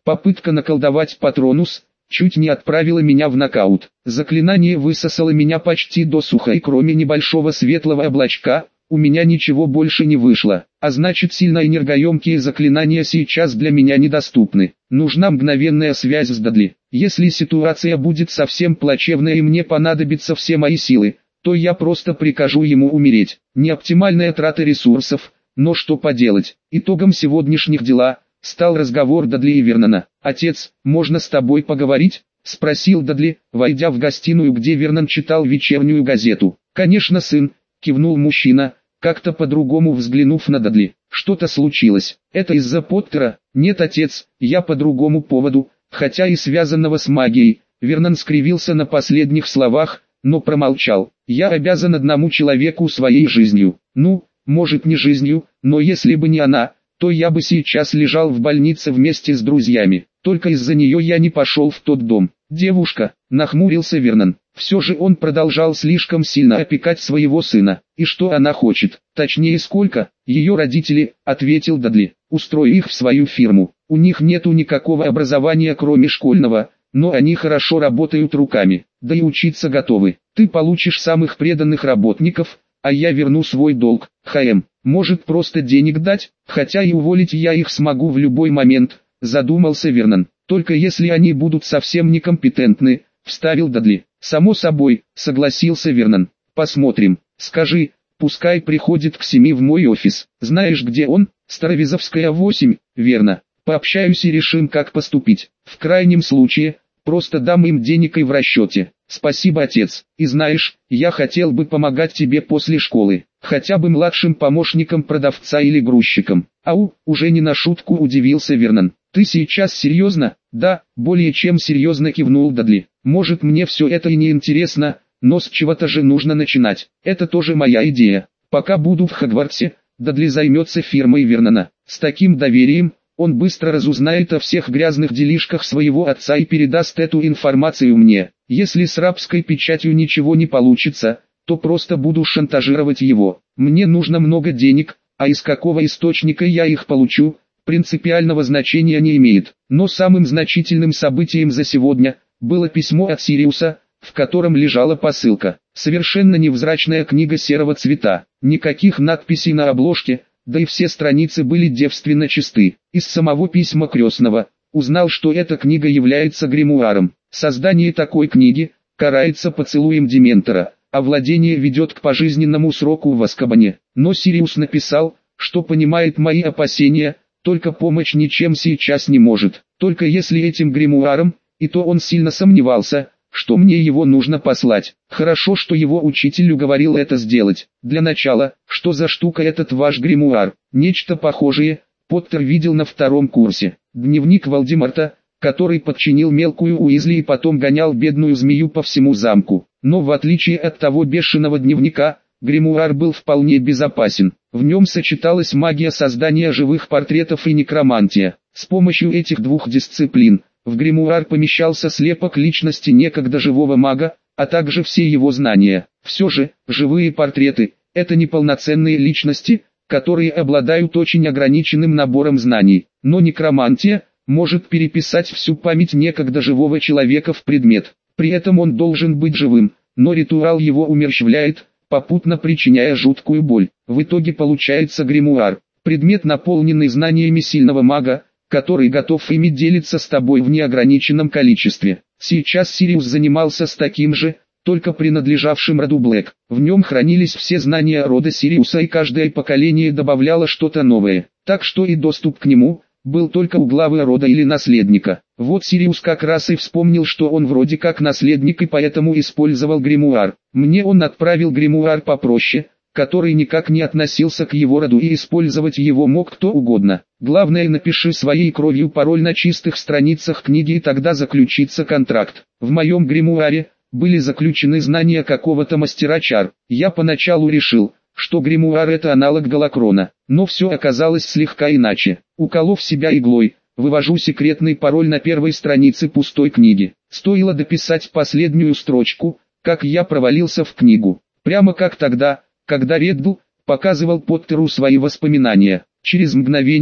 Попытка наколдовать Патронус чуть не отправила меня в нокаут. Заклинание высосало меня почти досуха, и кроме небольшого светлого облачка, у меня ничего больше не вышло. А значит, сильно энергоемкие заклинания сейчас для меня недоступны. Нужна мгновенная связь с Дадли. Если ситуация будет совсем плачевная и мне понадобятся все мои силы, то я просто прикажу ему умереть. Не оптимальная трата ресурсов, но что поделать. Итогом сегодняшних дела стал разговор Дадли и Вернона. «Отец, можно с тобой поговорить?» — спросил Дадли, войдя в гостиную, где Вернон читал вечернюю газету. «Конечно, сын», — кивнул мужчина, как-то по-другому взглянув на Дадли. «Что-то случилось. Это из-за Поттера?» «Нет, отец, я по другому поводу, хотя и связанного с магией». Вернон скривился на последних словах, но промолчал. «Я обязан одному человеку своей жизнью. Ну, может, не жизнью, но если бы не она, то я бы сейчас лежал в больнице вместе с друзьями. Только из-за нее я не пошел в тот дом». «Девушка», — нахмурился Вернон. Все же он продолжал слишком сильно опекать своего сына. «И что она хочет? Точнее, сколько?» «Ее родители», — ответил Дадли. «Устрой их в свою фирму. У них нету никакого образования, кроме школьного, но они хорошо работают руками, да и учиться готовы. Ты получишь самых преданных работников, а я верну свой долг. Может, просто денег дать? Хотя и уволить я их смогу в любой момент», — задумался Вернон. «Только если они будут совсем некомпетентны», — вставил Дадли. «Само собой», — согласился Вернон. «Посмотрим. Скажи, пускай приходит к 7 в мой офис. Знаешь, где он? Старовизовская 8, верно. Пообщаюсь и решим, как поступить. В крайнем случае, просто дам им денег и в расчете». «Спасибо, отец. И знаешь, я хотел бы помогать тебе после школы, хотя бы младшим помощником продавца или грузчиком». «Ау», уже не на шутку удивился Вернон. «Ты сейчас серьезно?» «Да, более чем серьезно», кивнул Дадли. «Может, мне все это и не интересно, но с чего-то же нужно начинать. Это тоже моя идея. Пока буду в Хогвартсе, Дадли займется фирмой Вернона. С таким доверием он быстро разузнает о всех грязных делишках своего отца и передаст эту информацию мне. Если с рабской печатью ничего не получится, то просто буду шантажировать его. Мне нужно много денег, а из какого источника я их получу, принципиального значения не имеет». Но самым значительным событием за сегодня было письмо от Сириуса, в котором лежала посылка. Совершенно невзрачная книга серого цвета, никаких надписей на обложке, да и все страницы были девственно чисты. Из самого письма крестного узнал, что эта книга является гримуаром. Создание такой книги карается поцелуем Дементора, а владение ведет к пожизненному сроку в Азкабане. Но Сириус написал, что понимает мои опасения, только помочь ничем сейчас не может. Только если этим гримуаром, и то он сильно сомневался, что мне его нужно послать. Хорошо, что его учитель уговорил это сделать. Для начала, что за штука этот ваш гримуар? Нечто похожее Поттер видел на 2-м курсе. Дневник Волдеморта, который подчинил мелкую Уизли и потом гонял бедную змею по всему замку. Но в отличие от того бешеного дневника, гримуар был вполне безопасен. В нем сочеталась магия создания живых портретов и некромантия. С помощью этих двух дисциплин в гримуар помещался слепок личности некогда живого мага, а также все его знания. Все же, живые портреты – это неполноценные личности, которые обладают очень ограниченным набором знаний. Но некромантия может переписать всю память некогда живого человека в предмет. При этом он должен быть живым, но ритуал его умерщвляет, попутно причиняя жуткую боль. В итоге получается гримуар, предмет, наполненный знаниями сильного мага, который готов ими делиться с тобой в неограниченном количестве. Сейчас Сириус занимался с таким же, только принадлежавшим роду Блэк. В нем хранились все знания рода Сириуса, и каждое поколение добавляло что-то новое, так что и доступ к нему был только у главы рода или наследника. Вот Сириус как раз и вспомнил, что он вроде как наследник, и поэтому использовал гримуар. Мне он отправил гримуар попроще, который никак не относился к его роду, и использовать его мог кто угодно. Главное, напиши своей кровью пароль на чистых страницах книги, и тогда заключится контракт. В моем гримуаре были заключены знания какого-то мастера чар. Я поначалу решил, что гримуар — это аналог Галакрона, но все оказалось слегка иначе. Уколов себя иглой, вывожу секретный пароль на первой странице пустой книги. Стоило дописать последнюю строчку, как я провалился в книгу. Прямо как тогда, когда Реддл показывал Поттеру свои воспоминания. Через мгновение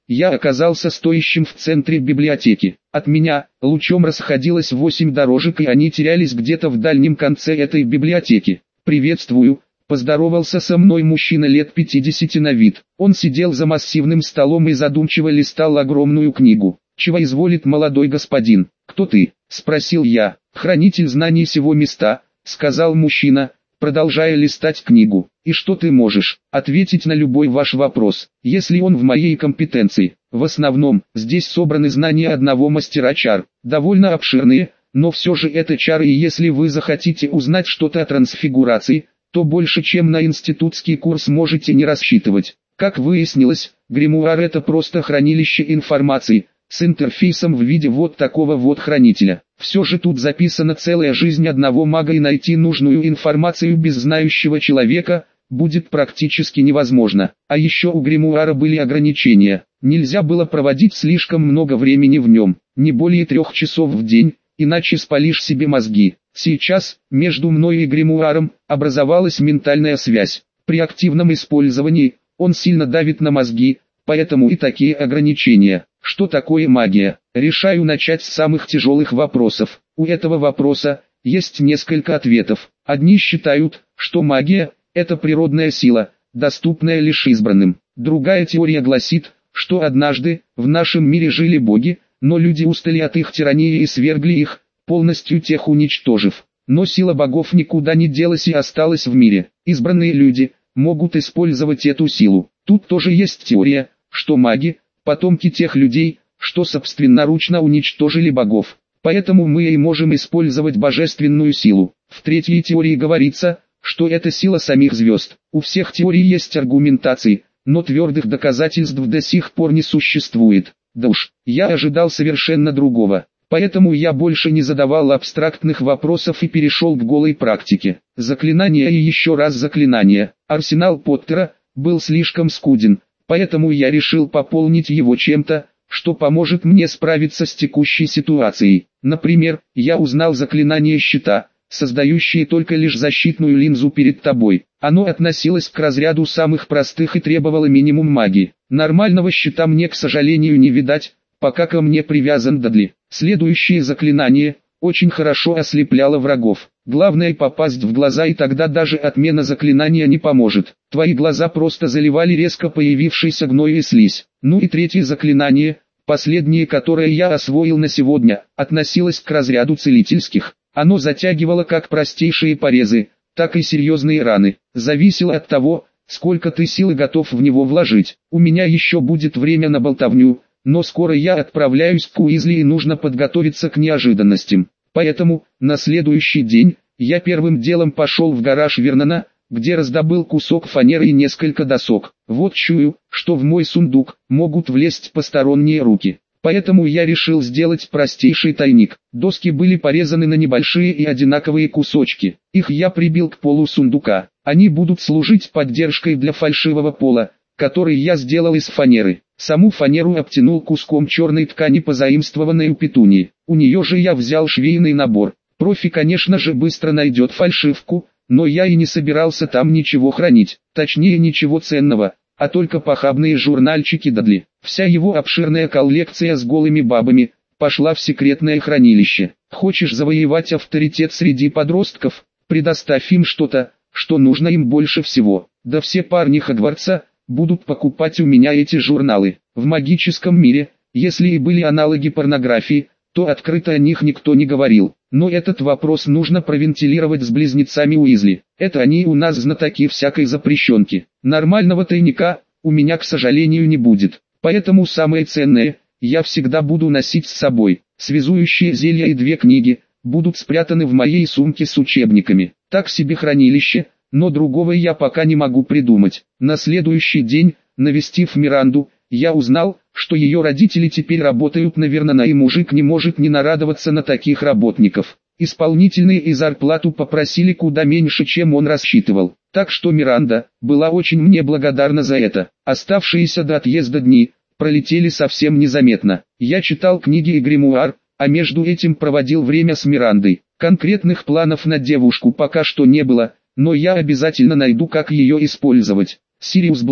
я оказался стоящим в центре библиотеки. От меня лучом расходилось 8 дорожек, и они терялись где-то в дальнем конце этой библиотеки. «Приветствую», — поздоровался со мной мужчина лет 50 на вид. Он сидел за массивным столом и задумчиво листал огромную книгу. «Чего изволит молодой господин?» «Кто ты?» — спросил я. «Хранитель знаний сего места», — сказал мужчина, продолжая листать книгу. «И что ты можешь ответить на любой ваш вопрос, если он в моей компетенции?» «В основном, здесь собраны знания одного мастера чар, довольно обширные, но все же это чары, и если вы захотите узнать что-то о трансфигурации, то больше чем на институтский курс можете не рассчитывать». Как выяснилось, гримуар — это просто хранилище информации, с интерфейсом в виде вот такого вот хранителя. Все же тут записана целая жизнь одного мага, и найти нужную информацию без знающего человека будет практически невозможно. А еще у гримуара были ограничения. Нельзя было проводить слишком много времени в нем, не более 3 часов в день, иначе спалишь себе мозги. Сейчас, между мной и гримуаром, образовалась ментальная связь. При активном использовании, он сильно давит на мозги, поэтому и такие ограничения. Что такое магия? Решаю начать с самых тяжелых вопросов. У этого вопроса есть несколько ответов. Одни считают, что магия – это природная сила, доступная лишь избранным. Другая теория гласит, что однажды в нашем мире жили боги, но люди устали от их тирании и свергли их, полностью тех уничтожив. Но сила богов никуда не делась и осталась в мире. Избранные люди могут использовать эту силу. Тут тоже есть теория, что маги – потомки тех людей, что собственноручно уничтожили богов. Поэтому мы и можем использовать божественную силу. В третьей теории говорится, что это сила самих звезд. У всех теорий есть аргументации, но твердых доказательств до сих пор не существует. Да уж, я ожидал совершенно другого. Поэтому я больше не задавал абстрактных вопросов и перешел к голой практике. Заклинания и еще раз заклинания. Арсенал Поттера был слишком скуден, поэтому я решил пополнить его чем-то, что поможет мне справиться с текущей ситуацией. Например, я узнал заклинание щита, создающее только лишь защитную линзу перед тобой. Оно относилось к разряду самых простых и требовало минимум магии. Нормального щита мне, к сожалению, не видать, пока ко мне привязан Дадли. Следующее заклинание очень хорошо ослепляло врагов. Главное попасть в глаза, и тогда даже отмена заклинания не поможет. Твои глаза просто заливали резко появившийся гной и слизь. Ну и третье заклинание, последнее, которое я освоил на сегодня, относилось к разряду целительских. Оно затягивало как простейшие порезы, так и серьезные раны. Зависело от того, сколько ты силы готов в него вложить. У меня еще будет время на болтовню, но скоро я отправляюсь к Уизли и нужно подготовиться к неожиданностям. Поэтому, на следующий день, я первым делом пошел в гараж Вернона, где раздобыл кусок фанеры и несколько досок. Вот чую, что в мой сундук могут влезть посторонние руки. Поэтому я решил сделать простейший тайник. Доски были порезаны на небольшие и одинаковые кусочки. Их я прибил к полу сундука. Они будут служить поддержкой для фальшивого пола, который я сделал из фанеры. Саму фанеру обтянул куском черной ткани, позаимствованной у Петунии. У нее же я взял швейный набор. Профи, конечно же, быстро найдет фальшивку, но я и не собирался там ничего хранить. Точнее, ничего ценного, а только похабные журнальчики Дадли. Вся его обширная коллекция с голыми бабами пошла в секретное хранилище. Хочешь завоевать авторитет среди подростков? Предоставь им что-то, что нужно им больше всего. Да все парни Хогвартса будут покупать у меня эти журналы. В магическом мире, если и были аналоги порнографии, то открыто о них никто не говорил. Но этот вопрос нужно провентилировать с близнецами Уизли. Это они у нас знатоки всякой запрещенки. Нормального тайника у меня, к сожалению, не будет. Поэтому самое ценное я всегда буду носить с собой. Связующие зелья и 2 книги будут спрятаны в моей сумке с учебниками. Так себе хранилище, но другого я пока не могу придумать. На следующий день, навестив Миранду, я узнал, что ее родители теперь работают на Вернона, и мужик не может не нарадоваться на таких работников. Исполнительные и зарплату попросили куда меньше, чем он рассчитывал. Так что Миранда была очень мне благодарна за это. Оставшиеся до отъезда дни пролетели совсем незаметно. Я читал книги и гримуар, а между этим проводил время с Мирандой. Конкретных планов на девушку пока что не было, но я обязательно найду, как ее использовать. Сириус Блэк,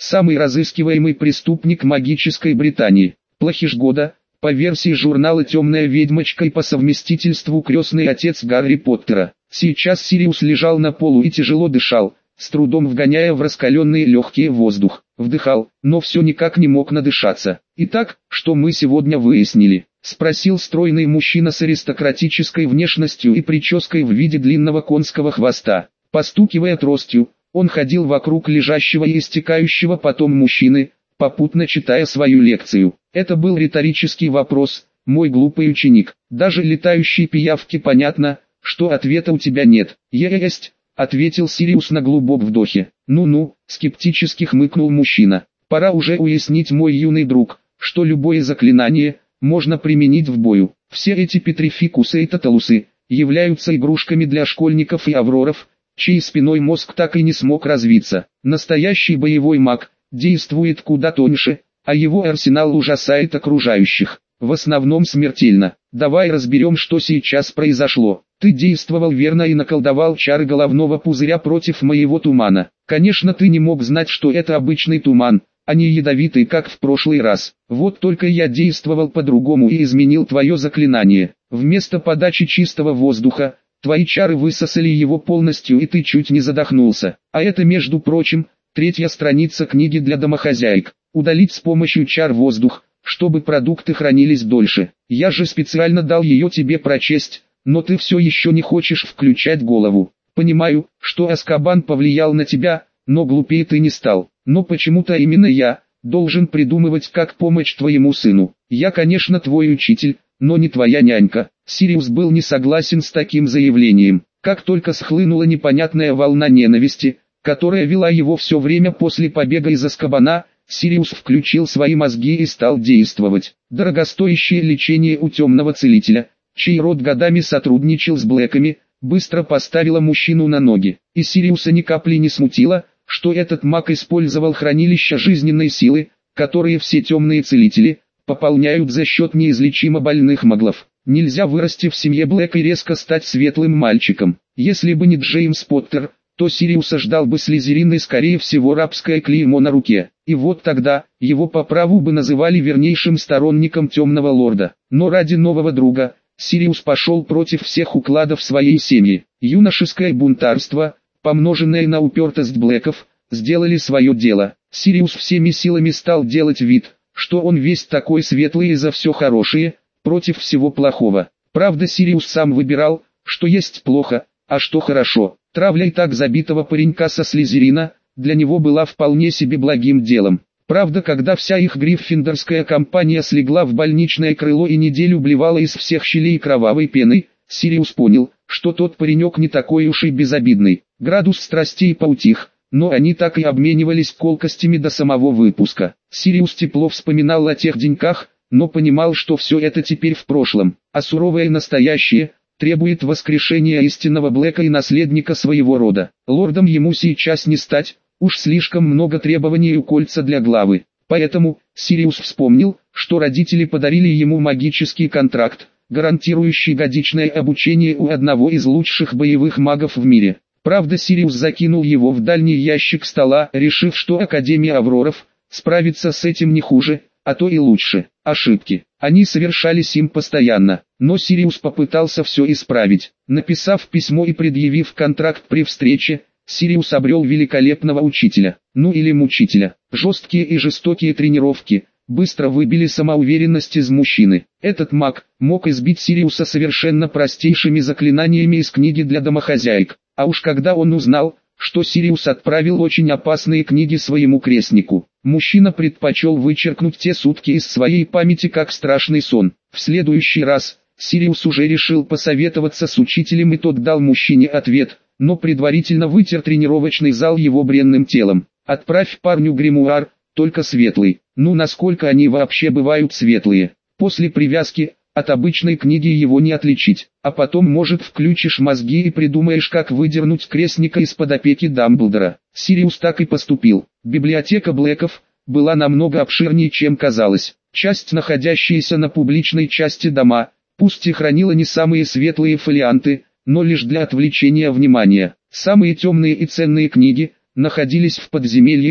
самый разыскиваемый преступник магической Британии. Плохиш года, по версии журнала «Темная ведьмочка» и по совместительству крестный отец Гарри Поттера. Сейчас Сириус лежал на полу и тяжело дышал, с трудом вгоняя в раскаленные легкие воздух. Вдыхал, но все никак не мог надышаться. «Итак, что мы сегодня выяснили?» — спросил стройный мужчина с аристократической внешностью и прической в виде длинного конского хвоста. Постукивая тростью, он ходил вокруг лежащего и истекающего потом мужчины, попутно читая свою лекцию. Это был риторический вопрос, мой глупый ученик. Даже летающей пиявке понятно, что ответа у тебя нет. «Есть», — ответил Сириус на глубоком вдохе. «Ну-ну», — скептически хмыкнул мужчина. «Пора уже уяснить, мой юный друг, что любое заклинание можно применить в бою. Все эти петрификусы и тоталусы являются игрушками для школьников и авроров, чей спиной мозг так и не смог развиться. Настоящий боевой маг действует куда тоньше, а его арсенал ужасает окружающих, в основном смертельно. Давай разберем, что сейчас произошло. Ты действовал верно и наколдовал чары головного пузыря против моего тумана. Конечно, ты не мог знать, что это обычный туман, а не ядовитый, как в прошлый раз. Вот только я действовал по-другому и изменил твое заклинание. Вместо подачи чистого воздуха, твои чары высосали его полностью, и ты чуть не задохнулся. А это, между прочим, 3-я страница книги для домохозяек. Удалить с помощью чар воздух, чтобы продукты хранились дольше. Я же специально дал ее тебе прочесть, но ты все еще не хочешь включать голову. Понимаю, что Азкабан повлиял на тебя, но глупее ты не стал. Но почему-то именно я должен придумывать, как помочь твоему сыну. Я, конечно, твой учитель, но не твоя нянька. Сириус был не согласен с таким заявлением. Как только схлынула непонятная волна ненависти, которая вела его все время после побега из Азкабана, Сириус включил свои мозги и стал действовать. Дорогостоящее лечение у темного целителя, чей род годами сотрудничал с Блэками, быстро поставило мужчину на ноги. И Сириуса ни капли не смутило, что этот маг использовал хранилища жизненной силы, которые все темные целители пополняют за счет неизлечимо больных маглов. Нельзя вырасти в семье Блэк и резко стать светлым мальчиком. Если бы не Джеймс Поттер, то Сириуса ждал бы Слизерин и, скорее всего, рабское клеймо на руке. И вот тогда, его по праву бы называли вернейшим сторонником Темного Лорда. Но ради нового друга, Сириус пошел против всех укладов своей семьи. Юношеское бунтарство, помноженное на упертость Блэков, сделали свое дело. Сириус всеми силами стал делать вид, что он весь такой светлый и за все хорошее, против всего плохого. Правда, Сириус сам выбирал, что есть плохо, а что хорошо. Травля и так забитого паренька со Слизерина для него была вполне себе благим делом. Правда, когда вся их гриффиндорская компания слегла в больничное крыло и неделю блевала из всех щелей кровавой пеной, Сириус понял, что тот паренек не такой уж и безобидный. Градус страстей поутих, но они так и обменивались колкостями до самого выпуска. Сириус тепло вспоминал о тех деньках, но понимал, что все это теперь в прошлом, а суровое настоящее требует воскрешения истинного Блэка и наследника своего рода. Лордом ему сейчас не стать, уж слишком много требований у кольца для главы. Поэтому Сириус вспомнил, что родители подарили ему магический контракт, гарантирующий годичное обучение у одного из лучших боевых магов в мире. Правда, Сириус закинул его в дальний ящик стола, решив, что Академия Авроров справится с этим не хуже, а то и лучше. Ошибки. Они совершались им постоянно, но Сириус попытался все исправить. Написав письмо и предъявив контракт при встрече, Сириус обрел великолепного учителя, ну или мучителя. Жесткие и жестокие тренировки быстро выбили самоуверенность из мужчины. Этот маг мог избить Сириуса совершенно простейшими заклинаниями из книги для домохозяек. А уж когда он узнал, что Сириус отправил очень опасные книги своему крестнику, мужчина предпочел вычеркнуть те сутки из своей памяти как страшный сон. В следующий раз Сириус уже решил посоветоваться с учителем, и тот дал мужчине ответ, но предварительно вытер тренировочный зал его бренным телом. «Отправь парню гримуар, только светлый». Ну, насколько они вообще бывают светлые? После привязки от обычной книги его не отличить, а потом, может, включишь мозги и придумаешь, как выдернуть крестника из-под опеки Дамблдора. Сириус так и поступил. Библиотека Блэков была намного обширнее, чем казалось. Часть, находящаяся на публичной части дома, пусть и хранила не самые светлые фолианты, но лишь для отвлечения внимания. Самые темные и ценные книги находились в подземельях,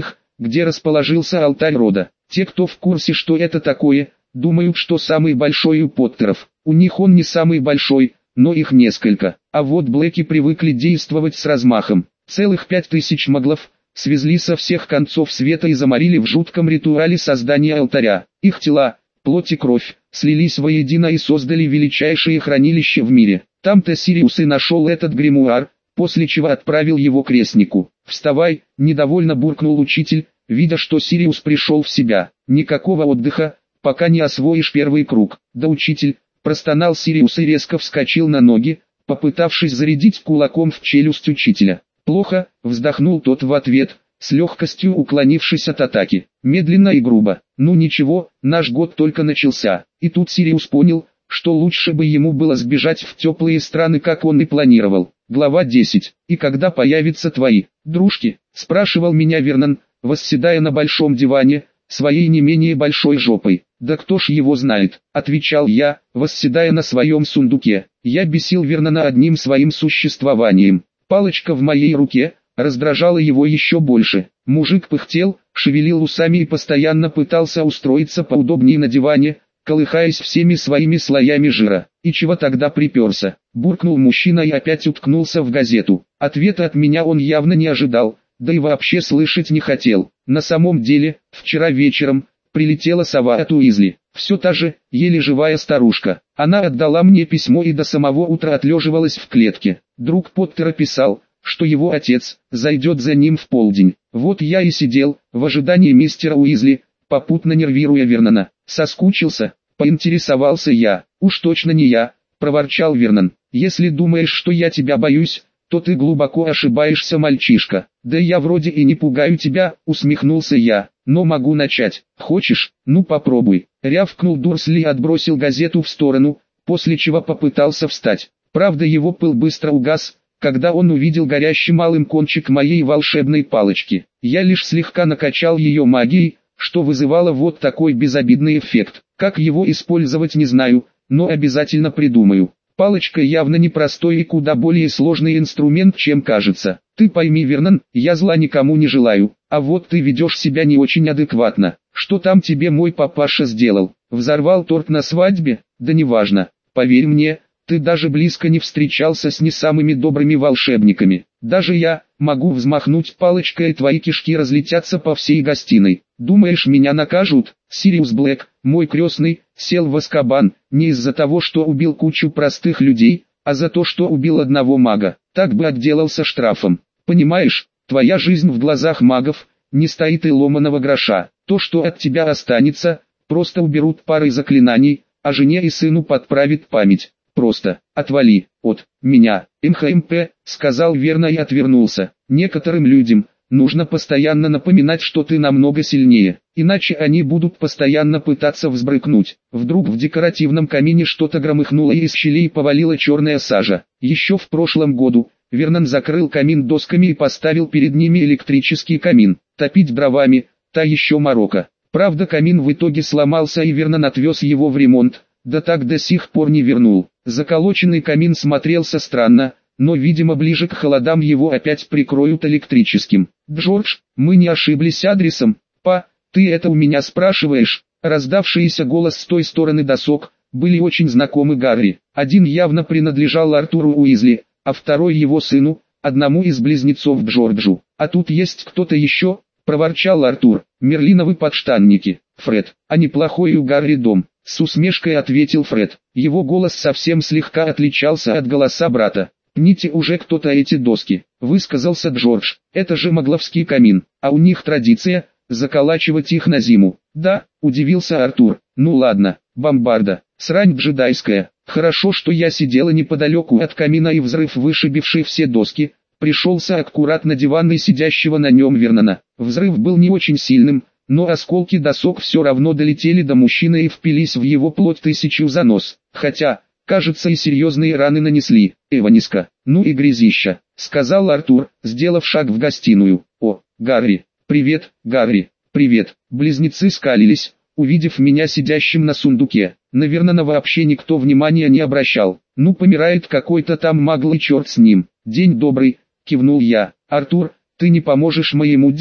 где расположился алтарь рода. Те, кто в курсе, что это такое, думают, что самый большой у Поттеров. У них он не самый большой, но их несколько. А вот Блэки привыкли действовать с размахом. Целых 5000 маглов свезли со всех концов света и заморили в жутком ритуале создания алтаря. Их тела, плоть и кровь, слились воедино и создали величайшее хранилище в мире. Там-то Сириус и нашел этот гримуар, после чего отправил его крестнику. «Вставай!» – недовольно буркнул учитель, видя, что Сириус пришел в себя. «Никакого отдыха, пока не освоишь первый круг». «Да, учитель!» – простонал Сириус и резко вскочил на ноги, попытавшись зарядить кулаком в челюсть учителя. «Плохо!» – вздохнул тот в ответ, с легкостью уклонившись от атаки. Медленно и грубо. «Ну ничего, наш год только начался». И тут Сириус понял, что лучше бы ему было сбежать в теплые страны, как он и планировал. Глава 10. «И когда появятся твои дружки?» – спрашивал меня Вернон, восседая на большом диване, своей не менее большой жопой. «Да кто ж его знает», – отвечал я, восседая на своем сундуке. Я бесил Вернона одним своим существованием. Палочка в моей руке раздражала его еще больше. Мужик пыхтел, шевелил усами и постоянно пытался устроиться поудобнее на диване, колыхаясь всеми своими слоями жира. «И чего тогда приперся?» – буркнул мужчина и опять уткнулся в газету. Ответа от меня он явно не ожидал, да и вообще слышать не хотел. На самом деле, вчера вечером прилетела сова от Уизли. Все та же, еле живая старушка. Она отдала мне письмо и до самого утра отлеживалась в клетке. Друг Поттера писал, что его отец зайдет за ним в полдень. Вот я и сидел, в ожидании мистера Уизли, попутно нервируя Вернона. «Соскучился?» – поинтересовался я. «Уж точно не я», – проворчал Вернон. «Если думаешь, что я тебя боюсь, то ты глубоко ошибаешься, мальчишка». «Да я вроде и не пугаю тебя», – усмехнулся я. «Но могу начать. Хочешь? Ну попробуй». Рявкнул Дурсли и отбросил газету в сторону, после чего попытался встать. Правда, его пыл быстро угас, когда он увидел горящий малым кончик моей волшебной палочки. Я лишь слегка накачал ее магией, что вызывало вот такой безобидный эффект. Как его использовать, не знаю, но обязательно придумаю. Палочка явно непростой и куда более сложный инструмент, чем кажется. Ты пойми, Вернон, я зла никому не желаю, а вот ты ведешь себя не очень адекватно. Что там тебе мой папаша сделал? Взорвал торт на свадьбе? Да неважно. Поверь мне, ты даже близко не встречался с не самыми добрыми волшебниками. Даже я могу взмахнуть палочкой, и твои кишки разлетятся по всей гостиной. Думаешь, меня накажут? Сириус Блэк, мой крестный, сел в Азкабан, не из-за того, что убил кучу простых людей, а за то, что убил одного мага. Так бы отделался штрафом. Понимаешь, твоя жизнь в глазах магов не стоит и ломаного гроша. То, что от тебя останется, просто уберут парой заклинаний, а жене и сыну подправит память. Просто отвали от меня. МХМП, сказал Верно и отвернулся. Некоторым людям нужно постоянно напоминать, что ты намного сильнее, иначе они будут постоянно пытаться взбрыкнуть. Вдруг в декоративном камине что-то громыхнуло и из щелей повалила черная сажа. Еще в прошлом году Вернон закрыл камин досками и поставил перед ними электрический камин. Топить дровами – та еще морока. Правда, камин в итоге сломался, и Вернон отвез его в ремонт, да так до сих пор не вернул. Заколоченный камин смотрелся странно, но видимо ближе к холодам его опять прикроют электрическим. «Джордж, мы не ошиблись адресом?» «Па, ты это у меня спрашиваешь?» Раздавшийся голос с той стороны досок были очень знакомы Гарри. Один явно принадлежал Артуру Уизли, а второй его сыну, одному из близнецов Джорджу. «А тут есть кто-то еще?» – проворчал Артур. «Мерлиновы подштанники, Фред, а неплохой у Гарри дом», – с усмешкой ответил Фред. Его голос совсем слегка отличался от голоса брата. «Пните уже кто-то эти доски», – высказался Джордж. «Это же магловский камин, а у них традиция – заколачивать их на зиму». «Да», – удивился Артур. «Ну ладно, бомбарда, срань джедайская. Хорошо, что я сидела неподалеку от камина, и взрыв, вышибивший все доски, пришелся аккуратно на диван и сидящего на нем Вернона. Взрыв был не очень сильным, но осколки досок все равно долетели до мужчины и впились в его плоть тысячу за нос. Хотя, кажется, и серьезные раны нанесли. «Эваниска, ну и грязища», — сказал Артур, сделав шаг в гостиную. «О, Гарри, привет, Гарри, привет». Близнецы скалились, увидев меня сидящим на сундуке. На Вернона вообще никто внимания не обращал. «Ну, помирает какой-то там магл, и черт с ним». «День добрый», — кивнул я. «Артур, ты не поможешь моему дяде?»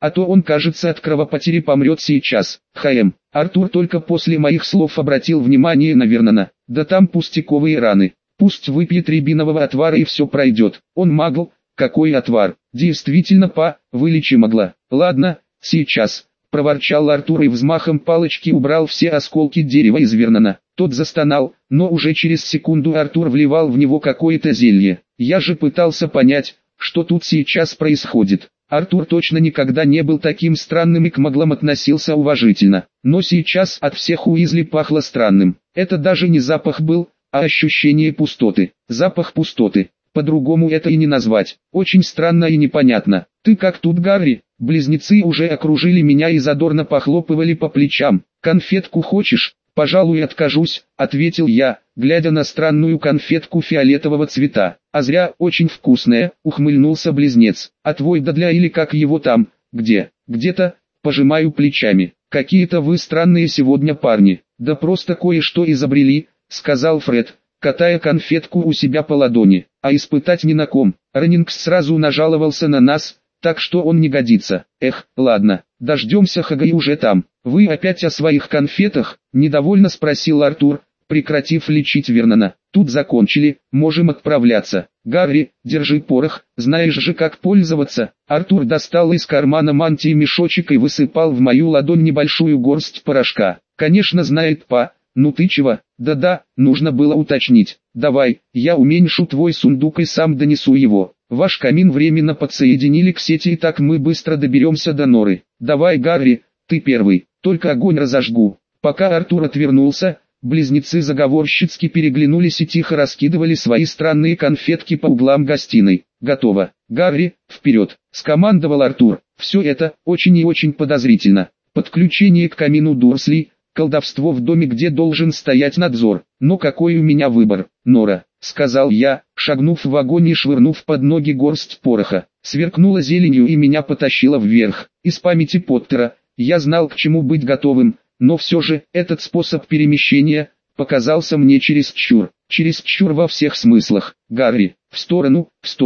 а то он, кажется, от кровопотери помрет сейчас. Артур только после моих слов обратил внимание на Вернона. Да там пустяковые раны. Пусть выпьет рябинового отвара и все пройдет. Он магл. Какой отвар? Действительно, вылечи могла. Ладно, сейчас. Проворчал Артур и взмахом палочки убрал все осколки дерева из Вернона. Тот застонал, но уже через секунду Артур вливал в него какое-то зелье. Я же пытался понять, что тут сейчас происходит. Артур точно никогда не был таким странным и к маглам относился уважительно. Но сейчас от всех Уизли пахло странным. Это даже не запах был, а ощущение пустоты. Запах пустоты. По-другому это и не назвать. Очень странно и непонятно. «Ты как тут, Гарри?» Близнецы уже окружили меня и задорно похлопывали по плечам. «Конфетку хочешь?» «Пожалуй, откажусь», — ответил я, глядя на странную конфетку фиолетового цвета. «А зря, очень вкусная», — ухмыльнулся близнец. «А твой Дадля или как его там, где?» «Где-то», — пожимаю плечами. «Какие-то вы странные сегодня парни». «Да просто кое-что изобрели», — сказал Фред, катая конфетку у себя по ладони. «А испытать ни на ком». Раннингс сразу нажаловался на нас, так что он не годится. Ладно, дождемся Хага уже там. «Вы опять о своих конфетах?» – недовольно спросил Артур, прекратив лечить Вернона. «Тут закончили, можем отправляться. Гарри, держи порох, знаешь же как пользоваться». Артур достал из кармана мантии мешочек и высыпал в мою ладонь небольшую горсть порошка. «Конечно знает, ну ты чего?» «Да-да, нужно было уточнить. Давай, я уменьшу твой сундук и сам донесу его. Ваш камин временно подсоединили к сети и так мы быстро доберемся до норы. Давай, Гарри, ты первый, только огонь разожгу». Пока Артур отвернулся, близнецы заговорщицки переглянулись и тихо раскидывали свои странные конфетки по углам гостиной. «Готово. Гарри, вперед!» – скомандовал Артур. «Все это очень и очень подозрительно. Подключение к камину Дурсли, колдовство в доме, где должен стоять надзор. Но какой у меня выбор?» «Нора», — сказал я, шагнув в огонь и швырнув под ноги горсть пороха. Сверкнула зеленью и меня потащило вверх. Из памяти Поттера я знал, к чему быть готовым, но все же этот способ перемещения показался мне чересчур во всех смыслах. «Гарри, в сторону!»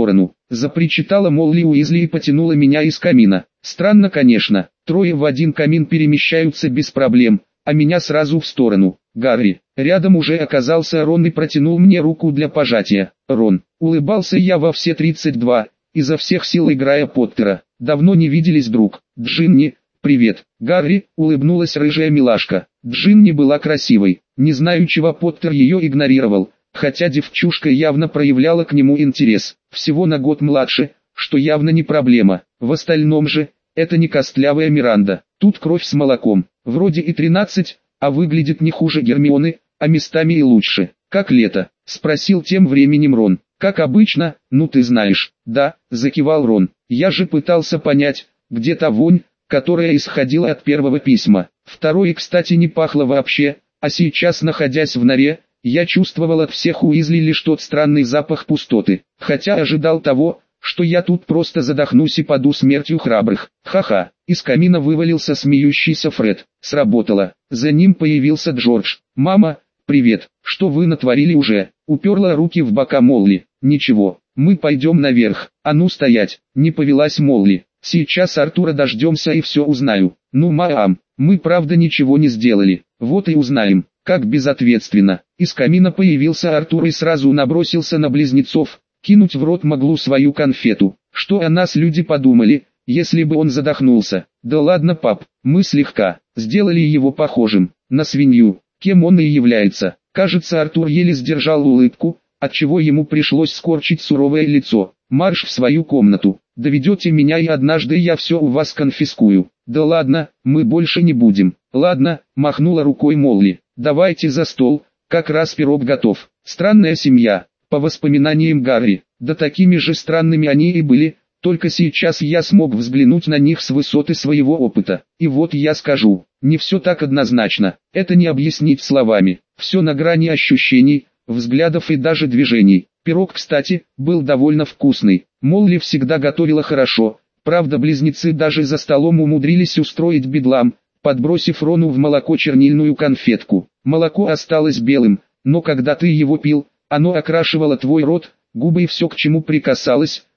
— запричитала Молли Уизли и потянула меня из камина. Странно, конечно, трое в один камин перемещаются без проблем, а меня сразу в сторону. «Гарри!» Рядом уже оказался Рон и протянул мне руку для пожатия. «Рон!» Улыбался я во все 32, изо всех сил играя Поттера. «Давно не виделись, друг». «Джинни, привет!» Гарри, улыбнулась рыжая милашка. Джинни была красивой. Не знаю, чего Поттер ее игнорировал, хотя девчушка явно проявляла к нему интерес. Всего на год младше, что явно не проблема. В остальном же, это не костлявая Миранда. Тут кровь с молоком. Вроде и 13, а выглядит не хуже Гермионы, а местами и лучше. «Как лето?» — спросил тем временем Рон. «Как обычно, ну ты знаешь». «Да», — закивал Рон. «Я же пытался понять, где та вонь, которая исходила от первого письма. Второе, кстати, не пахло вообще, а сейчас, находясь в норе, я чувствовал от всех Уизли лишь тот странный запах пустоты. Хотя ожидал того, что я тут просто задохнусь и паду смертью храбрых. Ха-ха». Из камина вывалился смеющийся Фред. Сработало. За ним появился Джордж. «Мама, привет. Что вы натворили уже?» Уперла руки в бока Молли. «Ничего, мы пойдем наверх». «А ну стоять!» Не повелась Молли. «Сейчас Артура дождемся и все узнаю». «Ну мам, мы правда ничего не сделали». «Вот и узнаем». Как безответственно. Из камина появился Артур и сразу набросился на близнецов, кинуть в рот Маглу свою конфету. Что о нас люди подумали, если бы он задохнулся? «Да ладно, пап, мы слегка сделали его похожим на свинью, кем он и является». Кажется, Артур еле сдержал улыбку, отчего ему пришлось скорчить суровое лицо. «Марш в свою комнату, доведете меня и однажды я все у вас конфискую». «Да ладно, мы больше не будем». «Ладно», махнула рукой Молли. «Давайте за стол, как раз пирог готов». Странная семья, по воспоминаниям Гарри, да такими же странными они и были. Только сейчас я смог взглянуть на них с высоты своего опыта. И вот я скажу, не все так однозначно. Это не объяснить словами. Все на грани ощущений, взглядов и даже движений. Пирог, кстати, был довольно вкусный. Молли всегда готовила хорошо. Правда, близнецы даже за столом умудрились устроить бедлам, подбросив Рону в молоко чернильную конфетку. Молоко осталось белым, но когда ты его пил, оно окрашивало твой рот, губы и все, к чему прикасалось,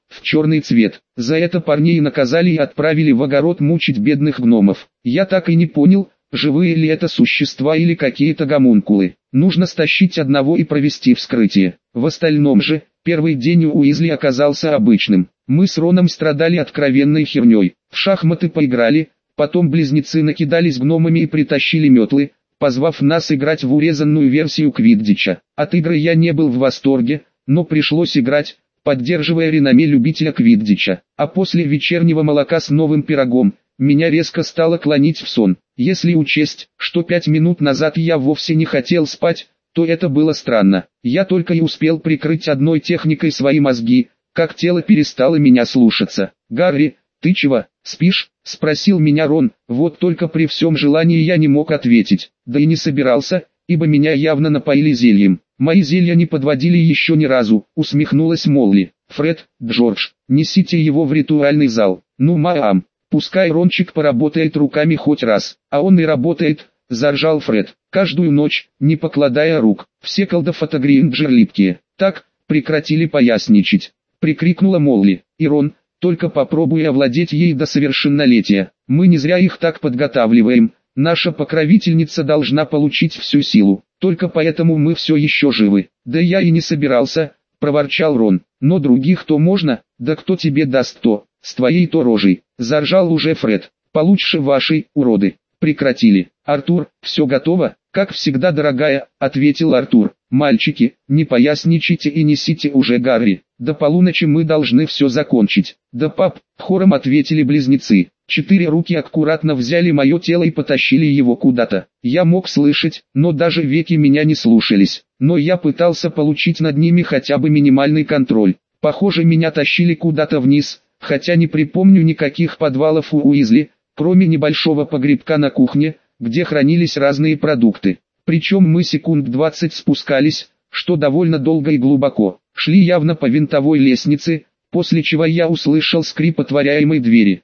в черный цвет. За это парней наказали и отправили в огород мучить бедных гномов. Я так и не понял, живые ли это существа или какие-то гомункулы. Нужно стащить одного и провести вскрытие. В остальном же, первый день у Уизли оказался обычным. Мы с Роном страдали откровенной херней. В шахматы поиграли, потом близнецы накидались гномами и притащили метлы, позвав нас играть в урезанную версию квиддича. От игры я не был в восторге, но пришлось играть, поддерживая реноме любителя квиддича. А после вечернего молока с новым пирогом, меня резко стало клонить в сон. Если учесть, что 5 минут назад я вовсе не хотел спать, то это было странно. Я только и успел прикрыть одной техникой свои мозги, как тело перестало меня слушаться. «Гарри, ты чего, спишь?» — спросил меня Рон. Вот только при всем желании я не мог ответить, да и не собирался, ибо меня явно напоили зельем. «Мои зелья не подводили еще ни разу», — усмехнулась Молли. «Фред, Джордж, несите его в ритуальный зал». «Ну, мам, пускай Рончик поработает руками хоть раз». «А он и работает», — заржал Фред. «Каждую ночь, не покладая рук. Все колдофотогринджер липкие». «Так, прекратили поясничать», — прикрикнула Молли. «И Рон, только попробуй овладеть ей до совершеннолетия. Мы не зря их так подготавливаем. Наша покровительница должна получить всю силу. Только поэтому мы все еще живы». «Да я и не собирался», — проворчал Рон. «Но других-то можно, да кто тебе даст то, с твоей-то рожей», — заржал уже Фред. «Получше вашей, уроды». Прекратили. «Артур, все готово?» «Как всегда, дорогая», — ответил Артур. «Мальчики, не поясничайте и несите уже Гарри. До полуночи мы должны все закончить». «Да, пап», — хором ответили близнецы. 4 руки аккуратно взяли мое тело и потащили его куда-то. Я мог слышать, но даже веки меня не слушались. Но я пытался получить над ними хотя бы минимальный контроль. Похоже, меня тащили куда-то вниз, хотя не припомню никаких подвалов у Уизли, кроме небольшого погребка на кухне, где хранились разные продукты. Причем мы секунд 20 спускались, что довольно долго и глубоко. Шли явно по винтовой лестнице, после чего я услышал скрип отворяемой двери.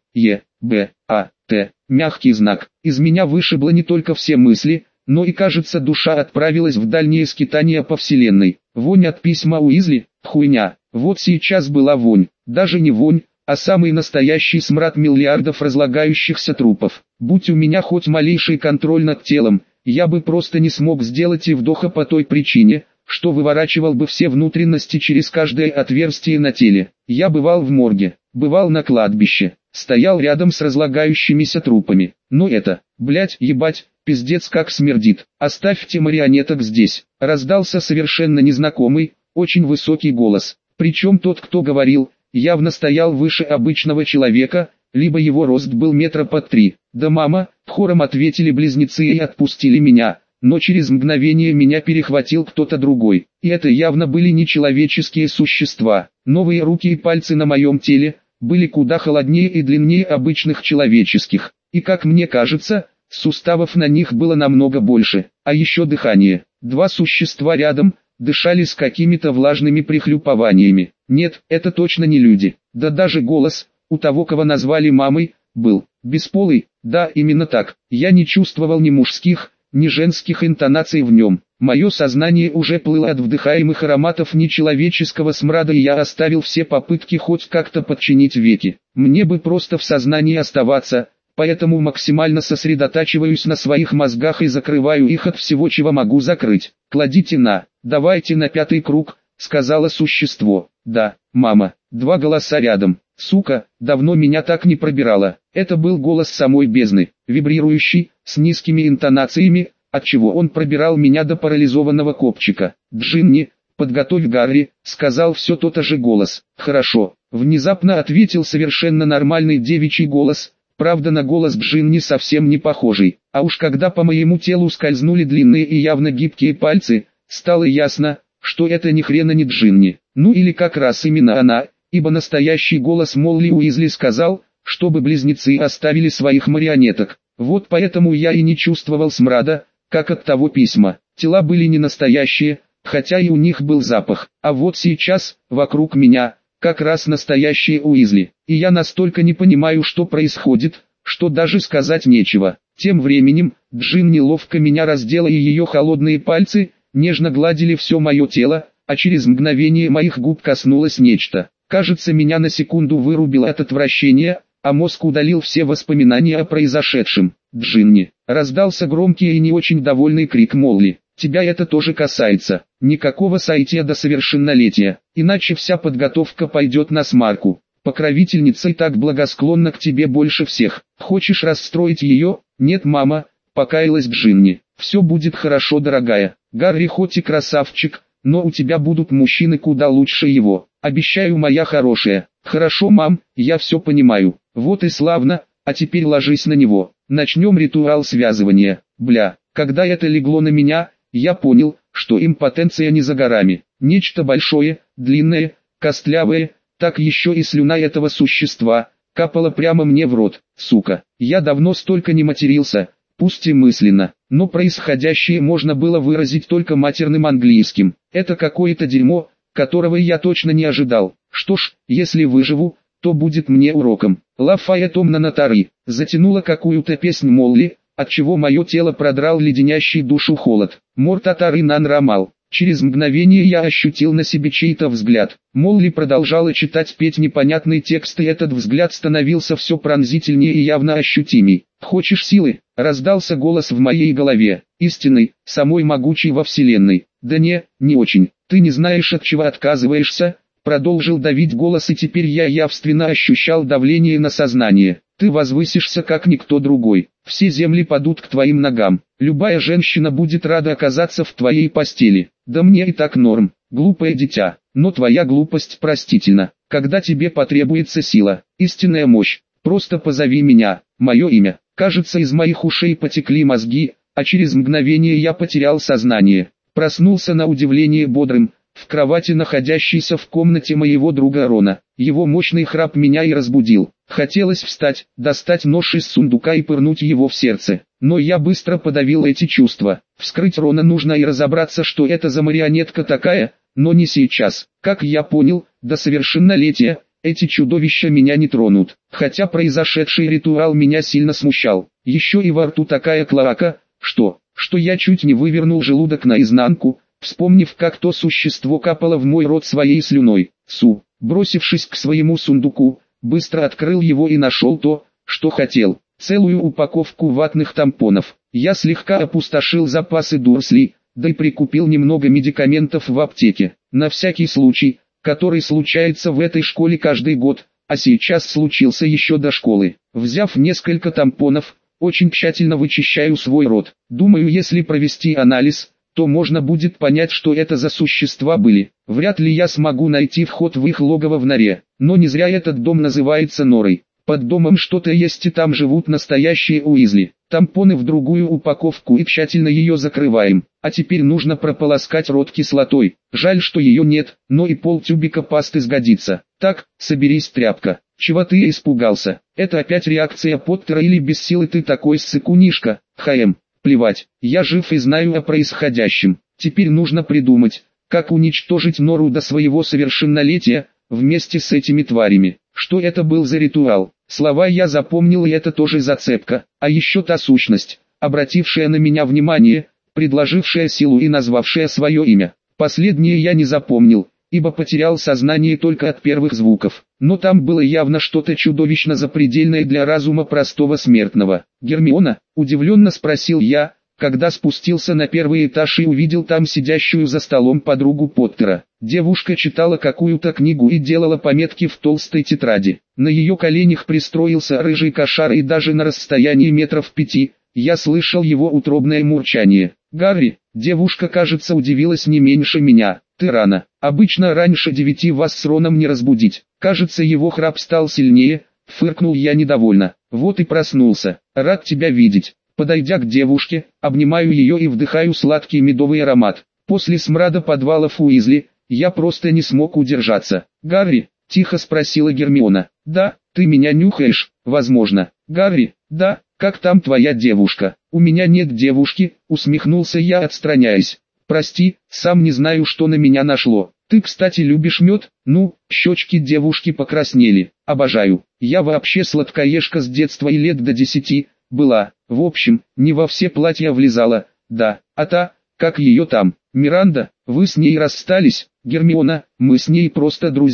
Б-А-Т. Мягкий знак. Из меня вышибло не только все мысли, но и, кажется, душа отправилась в дальние скитания по вселенной. Вонь от письма Уизли? Хуйня. Вот сейчас была вонь. Даже не вонь, а самый настоящий смрад миллиардов разлагающихся трупов. Будь у меня хоть малейший контроль над телом, я бы просто не смог сделать и вдоха по той причине, что выворачивал бы все внутренности через каждое отверстие на теле. Я бывал в морге, бывал на кладбище, стоял рядом с разлагающимися трупами. Но это, блять, ебать, пиздец как смердит. «Оставьте марионеток здесь», — раздался совершенно незнакомый, очень высокий голос. Причем тот, кто говорил, явно стоял выше обычного человека, либо его рост был метра под 3. «Да мама», — хором ответили близнецы и отпустили меня. Но через мгновение меня перехватил кто-то другой. И это явно были не человеческие существа. Новые руки и пальцы на моем теле были куда холоднее и длиннее обычных человеческих. И, как мне кажется, суставов на них было намного больше. А еще дыхание. 2 существа рядом дышали с какими-то влажными прихлюпываниями. Нет, это точно не люди. Да даже голос, у того, кого назвали мамой, был бесполый. Да, именно так. Я не чувствовал ни мужских, ни женских интонаций в нем. Мое сознание уже плыло от вдыхаемых ароматов нечеловеческого смрада, и я оставил все попытки хоть как-то подчинить веки. Мне бы просто в сознании оставаться, поэтому максимально сосредотачиваюсь на своих мозгах и закрываю их от всего, чего могу закрыть. «Кладите давайте на 5-й круг», — сказала существо. «Да, мама». 2 голоса рядом. Сука, давно меня так не пробирало. Это был голос самой бездны, вибрирующий, с низкими интонациями, отчего он пробирал меня до парализованного копчика. «Джинни, подготовь Гарри», — сказал все тот же голос. «Хорошо», — внезапно ответил совершенно нормальный девичий голос, правда на голос Джинни совсем не похожий. А уж когда по моему телу скользнули длинные и явно гибкие пальцы, стало ясно, что это ни хрена не Джинни. Ну или как раз именно она, ибо настоящий голос Молли Уизли сказал, чтобы близнецы оставили своих марионеток. Вот поэтому я и не чувствовал смрада, как от того письма. Тела были не настоящие, хотя и у них был запах. А вот сейчас, вокруг меня, как раз настоящие Уизли. И я настолько не понимаю, что происходит, что даже сказать нечего. Тем временем, Джин неловко меня раздела, и ее холодные пальцы нежно гладили все мое тело, а через мгновение моих губ коснулось нечто. Кажется, меня на секунду вырубило от отвращения, а мозг удалил все воспоминания о произошедшем. «Джинни!» — раздался громкий и не очень довольный крик Молли. «Тебя это тоже касается. Никакого соития до совершеннолетия, иначе вся подготовка пойдет на смарку. Покровительница и так благосклонна к тебе больше всех. Хочешь расстроить ее?» «Нет, мама», — покаялась Джинни. «Все будет хорошо, дорогая. Гарри хоть и красавчик, но у тебя будут мужчины куда лучше его. Обещаю, моя хорошая». «Хорошо, мам, я все понимаю. Вот и славно, а теперь ложись на него. Начнем ритуал связывания». Бля, когда это легло на меня, я понял, что импотенция не за горами. Нечто большое, длинное, костлявое, так еще и слюна этого существа, капала прямо мне в рот. Сука, я давно столько не матерился, пусть и мысленно, но происходящее можно было выразить только матерным английским. Это какое-то дерьмо, которого я точно не ожидал. Что ж, если выживу, то будет мне уроком. Лафая томно на тары, затянула какую-то песнь Молли, отчего мое тело продрал леденящий душу холод. Мортатары нан-рамал. Через мгновение я ощутил на себе чей-то взгляд. Молли продолжала читать, петь непонятный текст, и этот взгляд становился все пронзительнее и явно ощутимей. «Хочешь силы?» — раздался голос в моей голове. «Истинной, самой могучей во вселенной». «Да не очень. Ты не знаешь, от чего отказываешься?» Продолжил давить голос, и теперь я явственно ощущал давление на сознание. «Ты возвысишься как никто другой. Все земли падут к твоим ногам. Любая женщина будет рада оказаться в твоей постели. Да мне и так норм, глупое дитя. Но твоя глупость простительна. Когда тебе потребуется сила, истинная мощь, просто позови меня, мое имя». Кажется, из моих ушей потекли мозги, а через мгновение я потерял сознание. Проснулся на удивление бодрым, в кровати, находящейся в комнате моего друга Рона. Его мощный храп меня и разбудил. Хотелось встать, достать нож из сундука и пырнуть его в сердце. Но я быстро подавил эти чувства. Вскрыть Рона нужно и разобраться, что это за марионетка такая, но не сейчас. Как я понял, до совершеннолетия эти чудовища меня не тронут. Хотя произошедший ритуал меня сильно смущал. Еще и во рту такая клоака, что я чуть не вывернул желудок наизнанку, вспомнив, как то существо капало в мой рот своей слюной. Бросившись к своему сундуку, быстро открыл его и нашел то, что хотел. Целую упаковку ватных тампонов. Я слегка опустошил запасы Дурсли, да и прикупил немного медикаментов в аптеке. На всякий случай, который случается в этой школе каждый год, а сейчас случился еще до школы. Взяв несколько тампонов, очень тщательно вычищаю свой рот. Думаю, если провести анализ, то можно будет понять, что это за существа были. Вряд ли я смогу найти вход в их логово в норе, но не зря этот дом называется норой. Под домом что-то есть, и там живут настоящие Уизли. Тампоны в другую упаковку и тщательно ее закрываем. А теперь нужно прополоскать рот кислотой. Жаль, что ее нет, но и полтюбика пасты сгодится. Так, соберись, тряпка. Чего ты испугался? Это опять реакция Поттера или без силы ты такой ссыкунишка? Плевать, я жив и знаю о происходящем. Теперь нужно придумать, как уничтожить нору до своего совершеннолетия, вместе с этими тварями. Что это был за ритуал? Слова я запомнил, и это тоже зацепка. А еще та сущность, обратившая на меня внимание, предложившая силу и назвавшая свое имя. Последнее я не запомнил, ибо потерял сознание только от первых звуков. Но там было явно что-то чудовищно запредельное для разума простого смертного. «Гермиона?» – удивленно спросил я, когда спустился на первый этаж и увидел там сидящую за столом подругу Поттера. Девушка читала какую-то книгу и делала пометки в толстой тетради. На ее коленях пристроился рыжий кошар, и даже на расстоянии метров 5 я слышал его утробное мурчание. «Гарри», девушка, кажется, удивилась не меньше меня. «Ты рано. Обычно раньше 9 вас с Роном не разбудить». Кажется, его храп стал сильнее, фыркнул я недовольно. «Вот и проснулся. Рад тебя видеть». Подойдя к девушке, обнимаю ее и вдыхаю сладкий медовый аромат. После смрада подвалов Уизли, я просто не смог удержаться. «Гарри?» – тихо спросила Гермиона. «Да, ты меня нюхаешь?» «Возможно». «Гарри?» «Да, как там твоя девушка?» «У меня нет девушки», – усмехнулся я, отстраняясь. «Прости, сам не знаю, что на меня нашло. Ты, кстати, любишь мед?» «Ну?» Щечки девушки покраснели. «Обожаю. Я вообще сладкоежка с детства и лет до 10 была. В общем, не во все платья влезала, да. А та, как ее там, Миранда, вы с ней расстались?» «Гермиона, мы с ней просто друзья.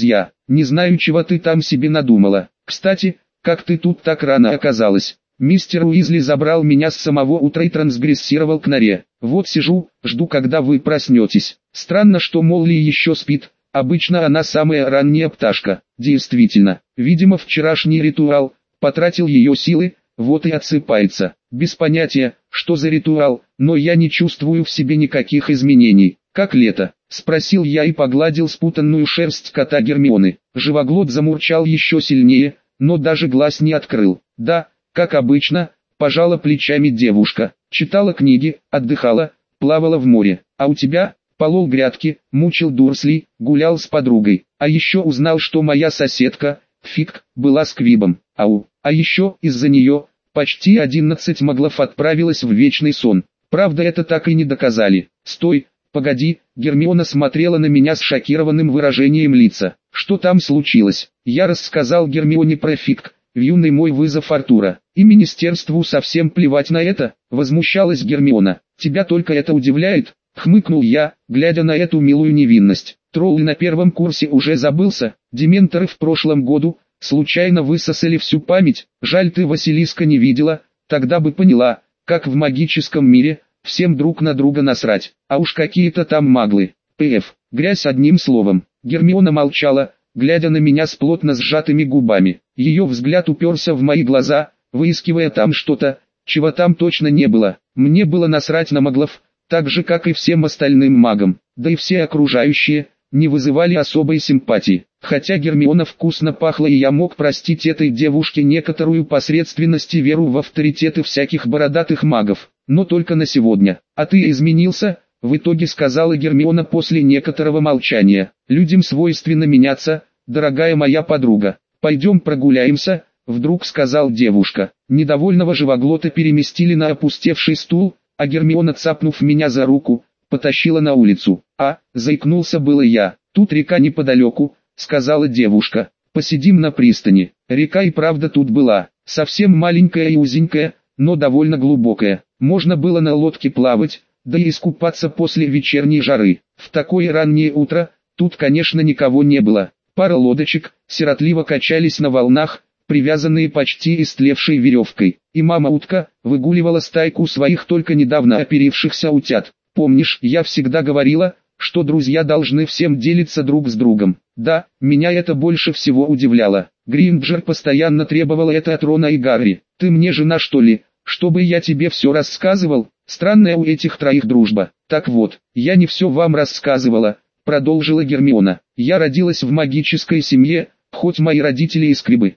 Не знаю, чего ты там себе надумала. Кстати, как ты тут так рано оказалась? Мистер Уизли забрал меня с самого утра и трансгрессировал к норе. Вот сижу, жду, когда вы проснетесь. Странно, что Молли еще спит. Обычно она самая ранняя пташка. Действительно, видимо, вчерашний ритуал потратил ее силы, вот и отсыпается. Без понятия, что за ритуал, но я не чувствую в себе никаких изменений. «Как лето?» — спросил я и погладил спутанную шерсть кота Гермионы. Живоглот замурчал еще сильнее, но даже глаз не открыл. «Да, как обычно», — пожала плечами девушка. «Читала книги, отдыхала, плавала в море. А у тебя?» «Полол грядки, мучил Дурсли, гулял с подругой. А еще узнал, что моя соседка, Фиг, была сквибом. Ау. А еще, из-за нее, почти 11 маглов отправилась в вечный сон. Правда, это так и не доказали. Стой, погоди». Гермиона смотрела на меня с шокированным выражением лица. «Что там случилось?» Я рассказал Гермионе про Фиг, в юный мой вызов Артура. «И министерству совсем плевать на это?» — возмущалась Гермиона. «Тебя только это удивляет?» — хмыкнул я, глядя на эту милую невинность. Тролль на первом курсе уже забылся, дементоры в прошлом году случайно высосали всю память. Жаль, ты Василиска не видела, тогда бы поняла, как в магическом мире всем друг на друга насрать, а уж какие-то там маглы. П.Ф. Грязь одним словом. Гермиона молчала, глядя на меня с плотно сжатыми губами. Ее взгляд уперся в мои глаза, выискивая там что-то, чего там точно не было. Мне было насрать на маглов, так же как и всем остальным магам, да и все окружающие не вызывали особой симпатии. Хотя Гермиона вкусно пахла, и я мог простить этой девушке некоторую посредственность и веру в авторитеты всяких бородатых магов, но только на сегодня. «А ты изменился?» — в итоге сказала Гермиона после некоторого молчания. «Людям свойственно меняться, дорогая моя подруга. Пойдем прогуляемся», — вдруг сказал девушка. Недовольного живоглота переместили на опустевший стул, а Гермиона, цапнув меня за руку, потащила на улицу. Заикнулся было я. «Тут река неподалеку», — сказала девушка. «Посидим на пристани». Река и правда тут была, совсем маленькая и узенькая, но довольно глубокая. Можно было на лодке плавать, да и искупаться после вечерней жары. В такое раннее утро тут, конечно, никого не было. Пара лодочек сиротливо качались на волнах, привязанные почти истлевшей веревкой, и мама-утка выгуливала стайку своих только недавно оперившихся утят. «Помнишь, я всегда говорила, что друзья должны всем делиться друг с другом?» Да, меня это больше всего удивляло. Гринджер постоянно требовала это от Рона и Гарри. «Ты мне жена, что ли, чтобы я тебе все рассказывал?» Странная у этих троих дружба. «Так вот, я не все вам рассказывала», — продолжила Гермиона. «Я родилась в магической семье, хоть мои родители и скрибы.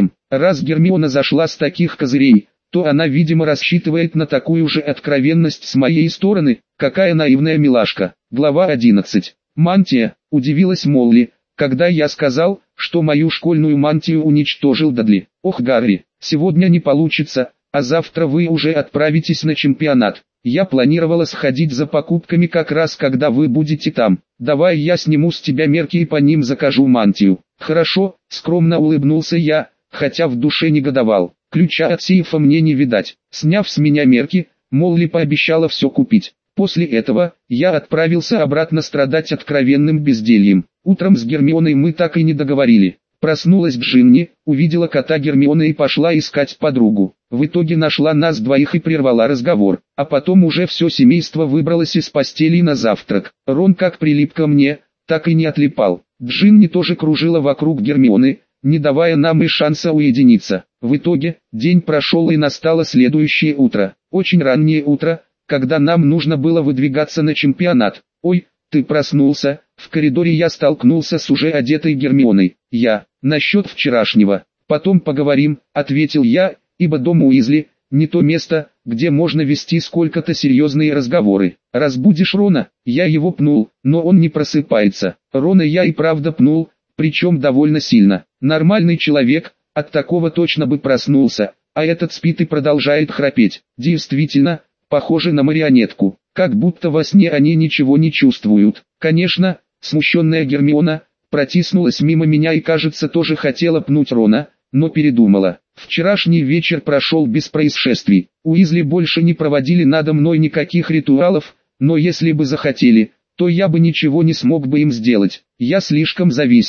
Раз Гермиона зашла с таких козырей, то она, видимо, рассчитывает на такую же откровенность с моей стороны. Какая наивная милашка». Глава 11. «Мантия», — удивилась Молли, когда я сказал, что мою школьную мантию уничтожил Дадли. «Ох, Гарри, сегодня не получится, а завтра вы уже отправитесь на чемпионат. Я планировала сходить за покупками как раз когда вы будете там. Давай я сниму с тебя мерки и по ним закажу мантию». «Хорошо», — скромно улыбнулся я, хотя в душе негодовал. Ключа от сейфа мне не видать. Сняв с меня мерки, Молли пообещала все купить. После этого я отправился обратно страдать откровенным бездельем. Утром с Гермионой мы так и не договорили. Проснулась Джинни, увидела кота Гермионы и пошла искать подругу. В итоге нашла нас двоих и прервала разговор. А потом уже все семейство выбралось из постели на завтрак. Рон как прилип ко мне, так и не отлипал. Джинни тоже кружила вокруг Гермионы, не давая нам и шанса уединиться. В итоге, день прошел и настало следующее утро. Очень раннее утро, когда нам нужно было выдвигаться на чемпионат. «Ой, ты проснулся?» В коридоре я столкнулся с уже одетой Гермионой. «Насчет вчерашнего. Потом поговорим», — ответил я, ибо дом Уизли — не то место, где можно вести сколько-то серьезные разговоры. «Разбудишь Рона?» Я его пнул, но он не просыпается. Рона я и правда пнул, причем довольно сильно. Нормальный человек от такого точно бы проснулся, а этот спит и продолжает храпеть. Действительно, похоже на марионетку, как будто во сне они ничего не чувствуют. Конечно, смущенная Гермиона протиснулась мимо меня и, кажется, тоже хотела пнуть Рона, но передумала. Вчерашний вечер прошел без происшествий. Уизли больше не проводили надо мной никаких ритуалов, но если бы захотели, то я бы ничего не смог бы им сделать. Я слишком зависимый.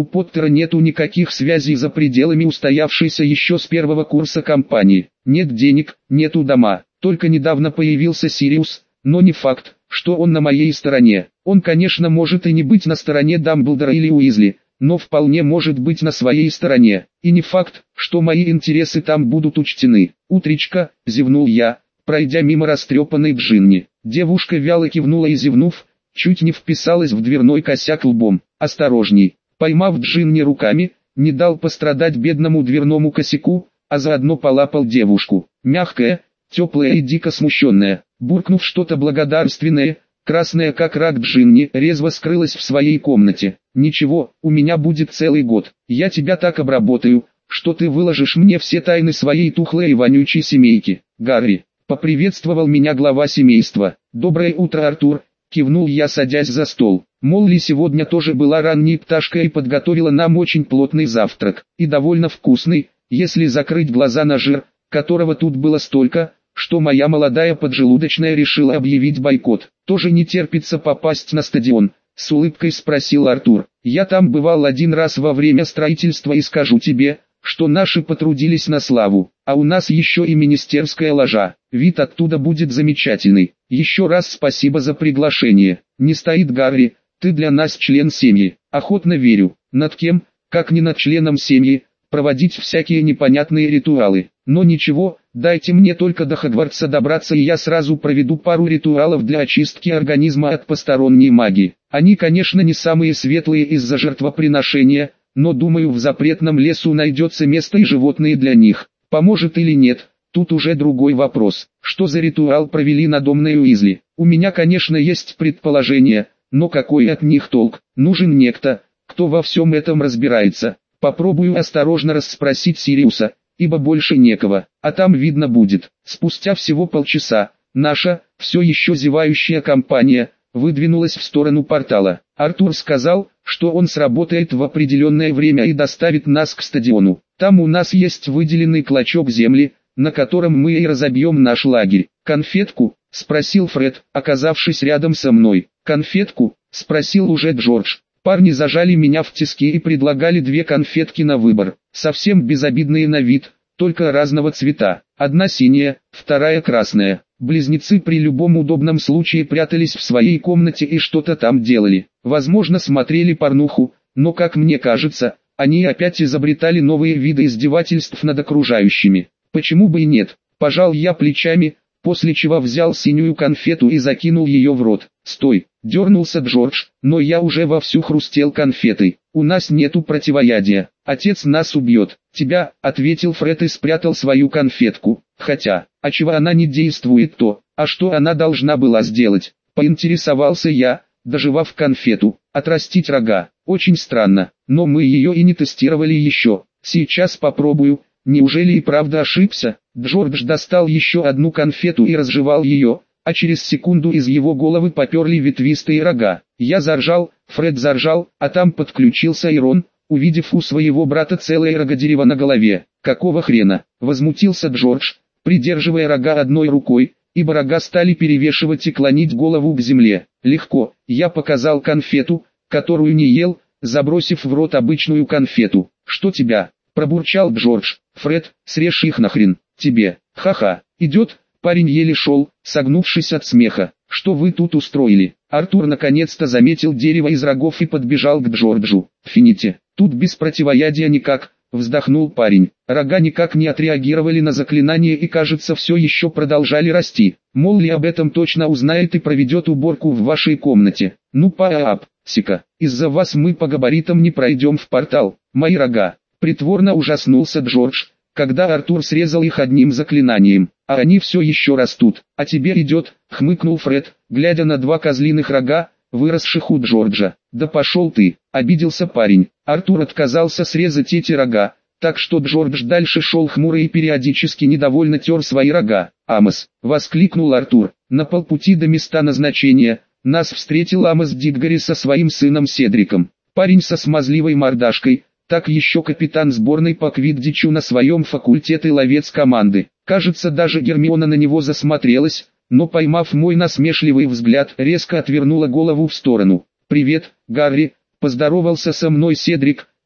У Поттера нету никаких связей за пределами устоявшейся еще с первого курса компании. Нет денег, нету дома. Только недавно появился Сириус, но не факт, что он на моей стороне. Он, конечно, может и не быть на стороне Дамблдора или Уизли, но вполне может быть на своей стороне. И не факт, что мои интересы там будут учтены. «Утречка», — зевнул я, пройдя мимо растрепанной Джинни. Девушка вяло кивнула и, зевнув, чуть не вписалась в дверной косяк лбом. «Осторожней». Поймав Джинни руками, не дал пострадать бедному дверному косяку, а заодно полапал девушку. Мягкая, теплая и дико смущенная. Буркнув что-то благодарственное, красная как рак Джинни резво скрылась в своей комнате. «Ничего, у меня будет целый год. Я тебя так обработаю, что ты выложишь мне все тайны своей тухлой и вонючей семейки». «Гарри», — поприветствовал меня глава семейства. «Доброе утро, Артур», — кивнул я, садясь за стол. Молли сегодня тоже была ранней пташкой и подготовила нам очень плотный завтрак. И довольно вкусный, если закрыть глаза на жир, которого тут было столько, что моя молодая поджелудочная решила объявить бойкот. «Тоже не терпится попасть на стадион?» — с улыбкой спросил Артур. «Я там бывал один раз во время строительства и скажу тебе, что наши потрудились на славу, а у нас еще и министерская ложа. Вид оттуда будет замечательный. Еще раз спасибо за приглашение. Не стоит, Гарри, ты для нас член семьи». «Охотно верю. Над кем, как не над членом семьи, проводить всякие непонятные ритуалы. Но ничего, дайте мне только до Хогвартса добраться, и я сразу проведу пару ритуалов для очистки организма от посторонней магии. Они, конечно, не самые светлые из-за жертвоприношения, но думаю, в запретном лесу найдется место и животные для них. Поможет или нет, тут уже другой вопрос. Что за ритуал провели на Домной Уизли? У меня, конечно, есть предположение, но какой от них толк? Нужен некто, кто во всем этом разбирается. Попробую осторожно расспросить Сириуса, ибо больше некого, а там видно будет». Спустя всего полчаса, наша, все еще зевающая компания, выдвинулась в сторону портала. Артур сказал, что он сработает в определенное время и доставит нас к стадиону. Там у нас есть выделенный клочок земли, на котором мы и разобьем наш лагерь. «Конфетку?» — спросил Фред, оказавшись рядом со мной. «Конфетку?» — спросил уже Джордж. Парни зажали меня в тиски и предлагали две конфетки на выбор, совсем безобидные на вид, только разного цвета. Одна синяя, вторая красная. Близнецы при любом удобном случае прятались в своей комнате и что-то там делали. Возможно, смотрели порнуху, но, как мне кажется, они опять изобретали новые виды издевательств над окружающими. Почему бы и нет? Пожал я плечами, после чего взял синюю конфету и закинул ее в рот. «Стой!» — дернулся Джордж, но я уже вовсю хрустел конфетой. «У нас нету противоядия. Отец нас убьет». «Тебя», — ответил Фред и спрятал свою конфетку. «Хотя, а чего она не действует, то, а что она должна была сделать?» — поинтересовался я, дожевав конфету. «Отрастить рога. Очень странно, но мы ее и не тестировали еще. Сейчас попробую». Неужели и правда ошибся? Джордж достал еще одну конфету и разжевал ее, а через секунду из его головы поперли ветвистые рога. Я заржал, Фред заржал, а там подключился и Рон, увидев у своего брата целое рогодерево на голове. «Какого хрена?» — возмутился Джордж, придерживая рога одной рукой, ибо рога стали перевешивать и клонить голову к земле. «Легко», — я показал конфету, которую не ел, забросив в рот обычную конфету. «Что тебя?» — пробурчал Джордж. «Фред, срежь их нахрен, тебе». «Ха-ха, идет». Парень еле шел, согнувшись от смеха. «Что вы тут устроили?» Артур наконец-то заметил дерево из рогов и подбежал к Джорджу. «Фините, тут без противоядия никак», — вздохнул парень. Рога никак не отреагировали на заклинание и, кажется, все еще продолжали расти. Молли об этом точно узнает и проведет уборку в вашей комнате. «Ну пап-сика, из-за вас мы по габаритам не пройдем в портал. Мои рога». Притворно ужаснулся Джордж, когда Артур срезал их одним заклинанием. «А они все еще растут. А тебе идет», — хмыкнул Фред, глядя на два козлиных рога, выросших у Джорджа. «Да пошел ты», — обиделся парень. Артур отказался срезать эти рога, так что Джордж дальше шел хмурый и периодически недовольно тер свои рога. «Амос!» — воскликнул Артур. На полпути до места назначения нас встретил Амос Диггори со своим сыном Седриком. Парень со смазливой мордашкой, так еще капитан сборной по квиддичу на своем факультете и ловец команды. Кажется, даже Гермиона на него засмотрелась, но, поймав мой насмешливый взгляд, резко отвернула голову в сторону. «Привет, Гарри», — поздоровался со мной Седрик,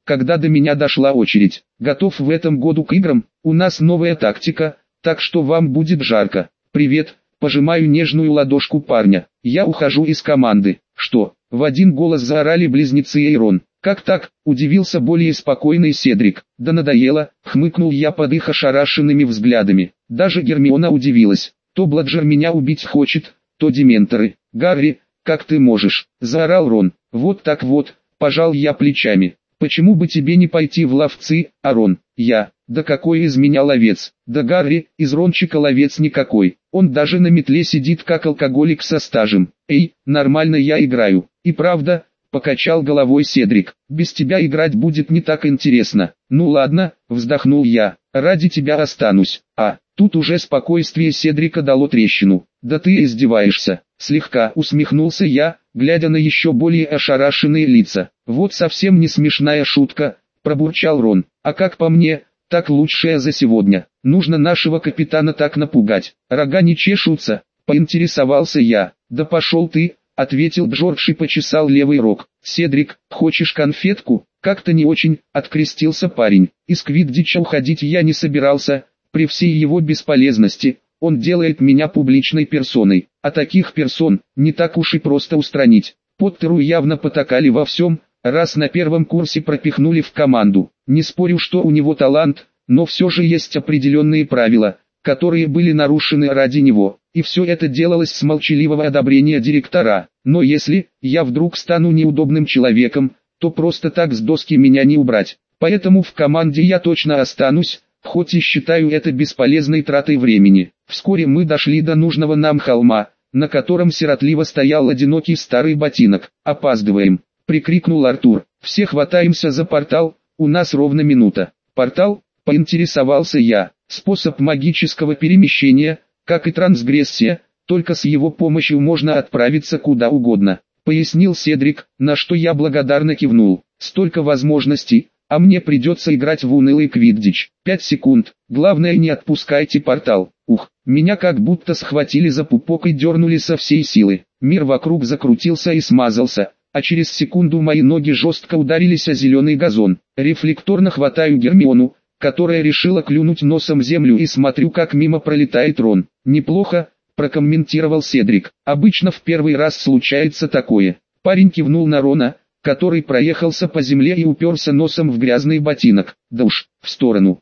когда до меня дошла очередь. Готов в этом году к играм? У нас новая тактика, так что вам будет жарко. Привет, пожимаю нежную ладошку парня. Я ухожу из команды. Что? В один голос заорали близнецы Эйрон. Как так? Удивился более спокойный Седрик. Да надоело, хмыкнул я под их ошарашенными взглядами. Даже Гермиона удивилась. То Бладжер меня убить хочет, то дементоры. Гарри, как ты можешь? Заорал Рон. Вот так вот, пожал я плечами. Почему бы тебе не пойти в ловцы, Рон? Я. Да какой из меня ловец? Да Гарри, из Рончика ловец никакой. Он даже на метле сидит как алкоголик со стажем. Эй, нормально я играю. И правда, покачал головой Седрик. Без тебя играть будет не так интересно. Ну ладно, вздохнул я. Ради тебя останусь. Тут уже спокойствие Седрика дало трещину. Да ты издеваешься. Слегка усмехнулся я, глядя на еще более ошарашенные лица. Вот совсем не смешная шутка, пробурчал Рон. А как по мне, так лучшее за сегодня. Нужно нашего капитана так напугать. Рога не чешутся, поинтересовался я. Да пошел ты, ответил Джордж и почесал левый рог. Седрик, хочешь конфетку? Как-то не очень, открестился парень. Из Квиддича уходить я не собирался, при всей его бесполезности. Он делает меня публичной персоной, а таких персон не так уж и просто устранить. Поттеру явно потакали во всем, раз на первом курсе пропихнули в команду. Не спорю, что у него талант, но все же есть определенные правила, которые были нарушены ради него, и все это делалось с молчаливого одобрения директора. Но если я вдруг стану неудобным человеком, то просто так с доски меня не убрать. Поэтому в команде я точно останусь, хоть и считаю это бесполезной тратой времени. Вскоре мы дошли до нужного нам холма, на котором сиротливо стоял одинокий старый ботинок. «Опаздываем!» — прикрикнул Артур. «Все хватаемся за портал, у нас ровно минута». «Портал?» — поинтересовался я. «Способ магического перемещения, как и трансгрессия, только с его помощью можно отправиться куда угодно», — пояснил Седрик, на что я благодарно кивнул. «Столько возможностей, а мне придется играть в унылый квиддич. 5 секунд, главное не отпускайте портал». Ух, меня как будто схватили за пупок и дернули со всей силы. Мир вокруг закрутился и смазался, а через секунду мои ноги жестко ударились о зеленый газон. Рефлекторно хватаю Гермиону, которая решила клюнуть носом землю, и смотрю, как мимо пролетает Рон. «Неплохо», — прокомментировал Седрик. «Обычно в первый раз случается такое». Парень кивнул на Рона, который проехался по земле и уперся носом в грязный ботинок. «Да уж, в сторону,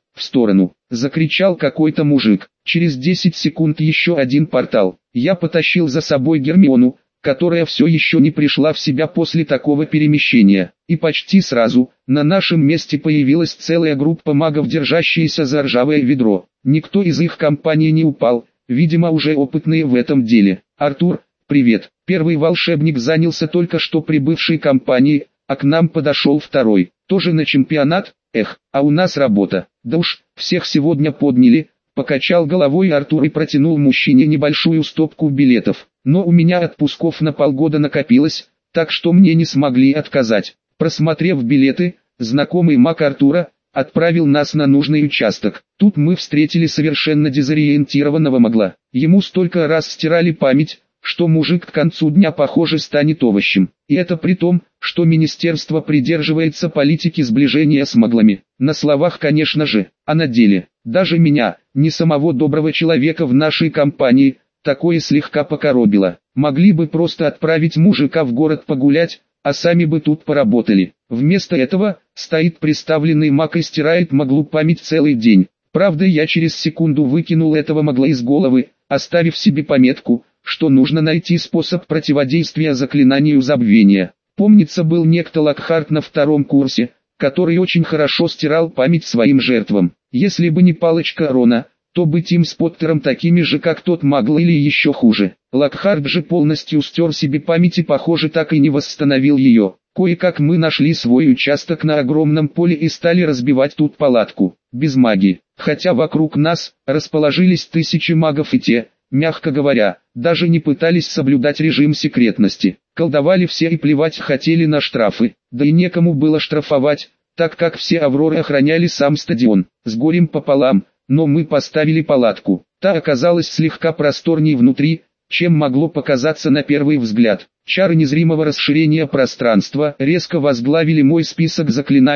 закричал какой-то мужик. Через 10 секунд еще один портал. Я потащил за собой Гермиону, которая все еще не пришла в себя после такого перемещения. И почти сразу, на нашем месте появилась целая группа магов, держащиеся за ржавое ведро. Никто из их компании не упал, видимо уже опытные в этом деле. «Артур, привет». Первый волшебник занялся только что прибывшей компанией, а к нам подошел второй. «Тоже на чемпионат? Эх, а у нас работа». «Да уж, всех сегодня подняли», — покачал головой Артур и протянул мужчине небольшую стопку билетов. «Но у меня отпусков на полгода накопилось, так что мне не смогли отказать». Просмотрев билеты, знакомый маг Артура отправил нас на нужный участок. Тут мы встретили совершенно дезориентированного магла. Ему столько раз стирали память, что мужик к концу дня, похоже, станет овощем. И это при том, что министерство придерживается политики сближения с маглами. На словах, конечно же, а на деле. Даже меня, не самого доброго человека в нашей компании, такое слегка покоробило. Могли бы просто отправить мужика в город погулять, а сами бы тут поработали. Вместо этого, стоит приставленный маг и стирает маглу память целый день. Правда, я через секунду выкинул этого магла из головы, оставив себе пометку, что нужно найти способ противодействия заклинанию забвения. Помнится, был некто Локхарт на втором курсе, который очень хорошо стирал память своим жертвам. Если бы не палочка Рона, то быть им с Поттером такими же, как тот магл, или еще хуже. Локхарт же полностью стер себе память и, похоже, так и не восстановил ее. Кое-как мы нашли свой участок на огромном поле и стали разбивать тут палатку. Без магии. Хотя вокруг нас расположились тысячи магов, и те, мягко говоря, даже не пытались соблюдать режим секретности. Колдовали все и плевать хотели на штрафы. Да и некому было штрафовать, так как все Авроры охраняли сам стадион. С горем пополам, но мы поставили палатку. Та оказалась слегка просторней внутри, чем могло показаться на первый взгляд. Чары незримого расширения пространства резко возглавили мой список заклинаний,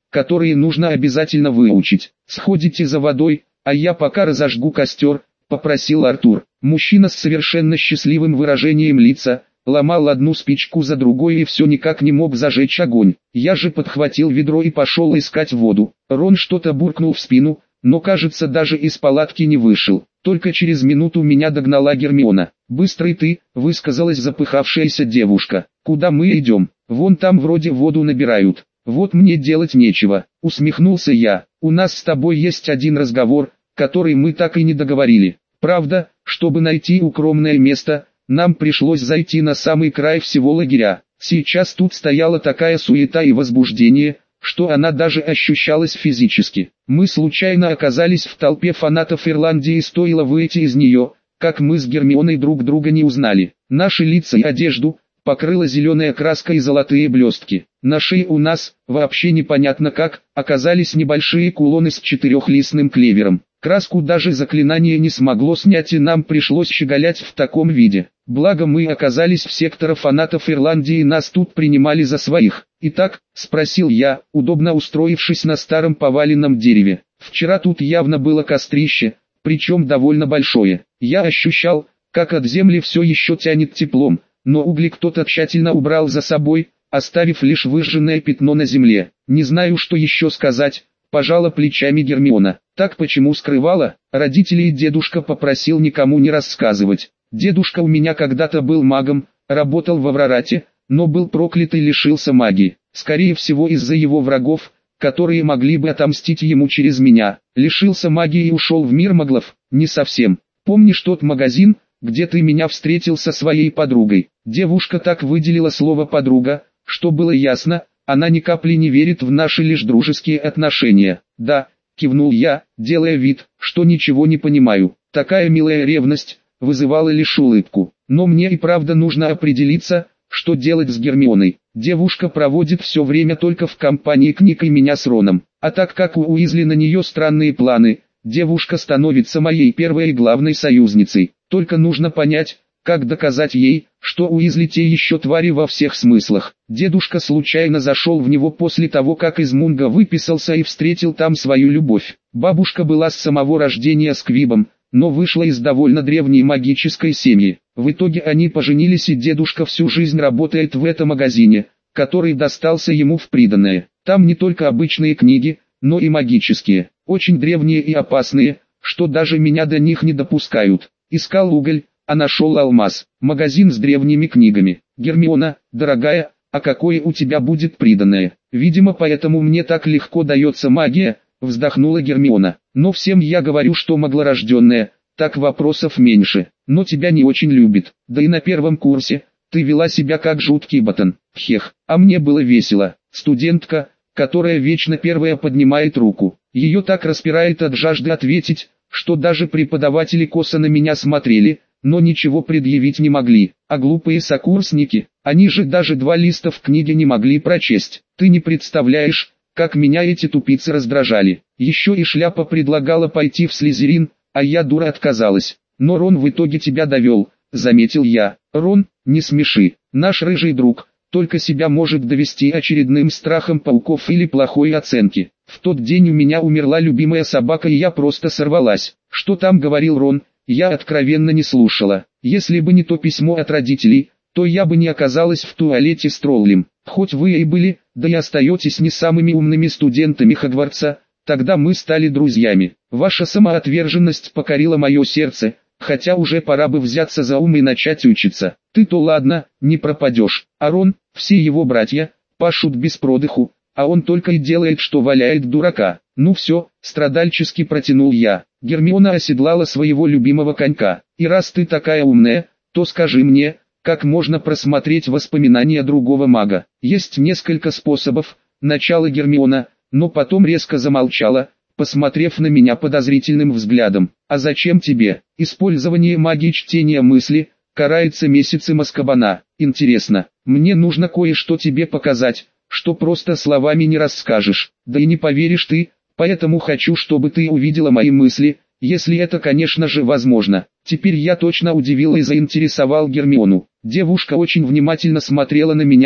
которые нужно обязательно выучить. Сходите за водой, а я пока разожгу костер, попросил Артур. Мужчина с совершенно счастливым выражением лица ломал одну спичку за другой и все никак не мог зажечь огонь. Я же подхватил ведро и пошел искать воду. Рон что-то буркнул в спину, но кажется даже из палатки не вышел. Только через минуту меня догнала Гермиона. «Быстрый ты», — высказалась запыхавшаяся девушка. «Куда мы идем? Вон там вроде воду набирают. Вот мне делать нечего», — усмехнулся я. «У нас с тобой есть один разговор, который мы так и не договорили. Правда, чтобы найти укромное место, нам пришлось зайти на самый край всего лагеря. Сейчас тут стояла такая суета и возбуждение, что она даже ощущалась физически. Мы случайно оказались в толпе фанатов Ирландии и стоило выйти из нее, как мы с Гермионой друг друга не узнали. Наши лица и одежду покрыла зеленая краска и золотые блестки. На шее у нас, вообще непонятно как, оказались небольшие кулоны с четырехлистным клевером. Краску даже заклинание не смогло снять и нам пришлось щеголять в таком виде. Благо мы оказались в секторе фанатов Ирландии и нас тут принимали за своих. «Итак», — спросил я, удобно устроившись на старом поваленном дереве. «Вчера тут явно было кострище, причем довольно большое. Я ощущал, как от земли все еще тянет теплом, но угли кто-то тщательно убрал за собой, оставив лишь выжженное пятно на земле. Не знаю, что еще сказать», — пожала плечами Гермиона. «Так почему скрывала? Родители и дедушка попросил никому не рассказывать. Дедушка у меня когда-то был магом, работал в Аврорате, но был проклят и лишился магии. Скорее всего из-за его врагов, которые могли бы отомстить ему через меня. Лишился магии и ушел в мир маглов? Не совсем. Помнишь тот магазин, где ты меня встретил со своей подругой?» Девушка так выделила слово «подруга», что было ясно, она ни капли не верит в наши лишь дружеские отношения. «Да», — кивнул я, делая вид, что ничего не понимаю. Такая милая ревность вызывала лишь улыбку. Но мне и правда нужно определиться, что делать с Гермионой. Девушка проводит все время только в компании книг и меня с Роном. А так как у Уизли на нее странные планы, девушка становится моей первой и главной союзницей. Только нужно понять, как доказать ей, что Уизли те еще твари во всех смыслах. Дедушка случайно зашел в него после того, как из Мунга выписался и встретил там свою любовь. Бабушка была с самого рождения сквибом, но вышла из довольно древней магической семьи. В итоге они поженились и дедушка всю жизнь работает в этом магазине, который достался ему в приданое. Там не только обычные книги, но и магические, очень древние и опасные, что даже меня до них не допускают. Искал уголь, а нашел алмаз. Магазин с древними книгами. «Гермиона, дорогая, а какое у тебя будет приданое? Видимо, поэтому мне так легко дается магия», вздохнула Гермиона. «Но всем я говорю, что маглорожденная, так вопросов меньше. Но тебя не очень любит. Да и на первом курсе ты вела себя как жуткий ботан. Хех, а мне было весело. Студентка, которая вечно первая поднимает руку. Ее так распирает от жажды ответить, что даже преподаватели косо на меня смотрели, но ничего предъявить не могли. А глупые сокурсники, они же даже 2 листа в книге не могли прочесть. Ты не представляешь, как меня эти тупицы раздражали. Еще и шляпа предлагала пойти в Слизерин, а я дура отказалась. Но Рон в итоге тебя довел», — заметил я. «Рон, не смеши. Наш рыжий друг только себя может довести очередным страхом пауков или плохой оценки. В тот день у меня умерла любимая собака и я просто сорвалась. Что там говорил Рон, я откровенно не слушала. Если бы не то письмо от родителей, то я бы не оказалась в туалете с троллем. Хоть вы и были, да и остаетесь не самыми умными студентами Хогвартса, тогда мы стали друзьями. Ваша самоотверженность покорила мое сердце, хотя уже пора бы взяться за ум и начать учиться. Ты-то ладно, не пропадешь. А Рон, все его братья, пашут без продыху, а он только и делает, что валяет дурака. Ну все, страдальчески протянул я. Гермиона оседлала своего любимого конька. И раз ты такая умная, то скажи мне, как можно просмотреть воспоминания другого мага. Есть несколько способов, начала Гермиона, но потом резко замолчала, посмотрев на меня подозрительным взглядом. «А зачем тебе? Использование магии чтения мысли карается месяцем Азкабана. Интересно, мне нужно кое-что тебе показать, что просто словами не расскажешь. Да и не поверишь ты, поэтому хочу, чтобы ты увидела мои мысли, если это, конечно же, возможно». Теперь я точно удивил и заинтересовал Гермиону. Девушка очень внимательно смотрела на меня,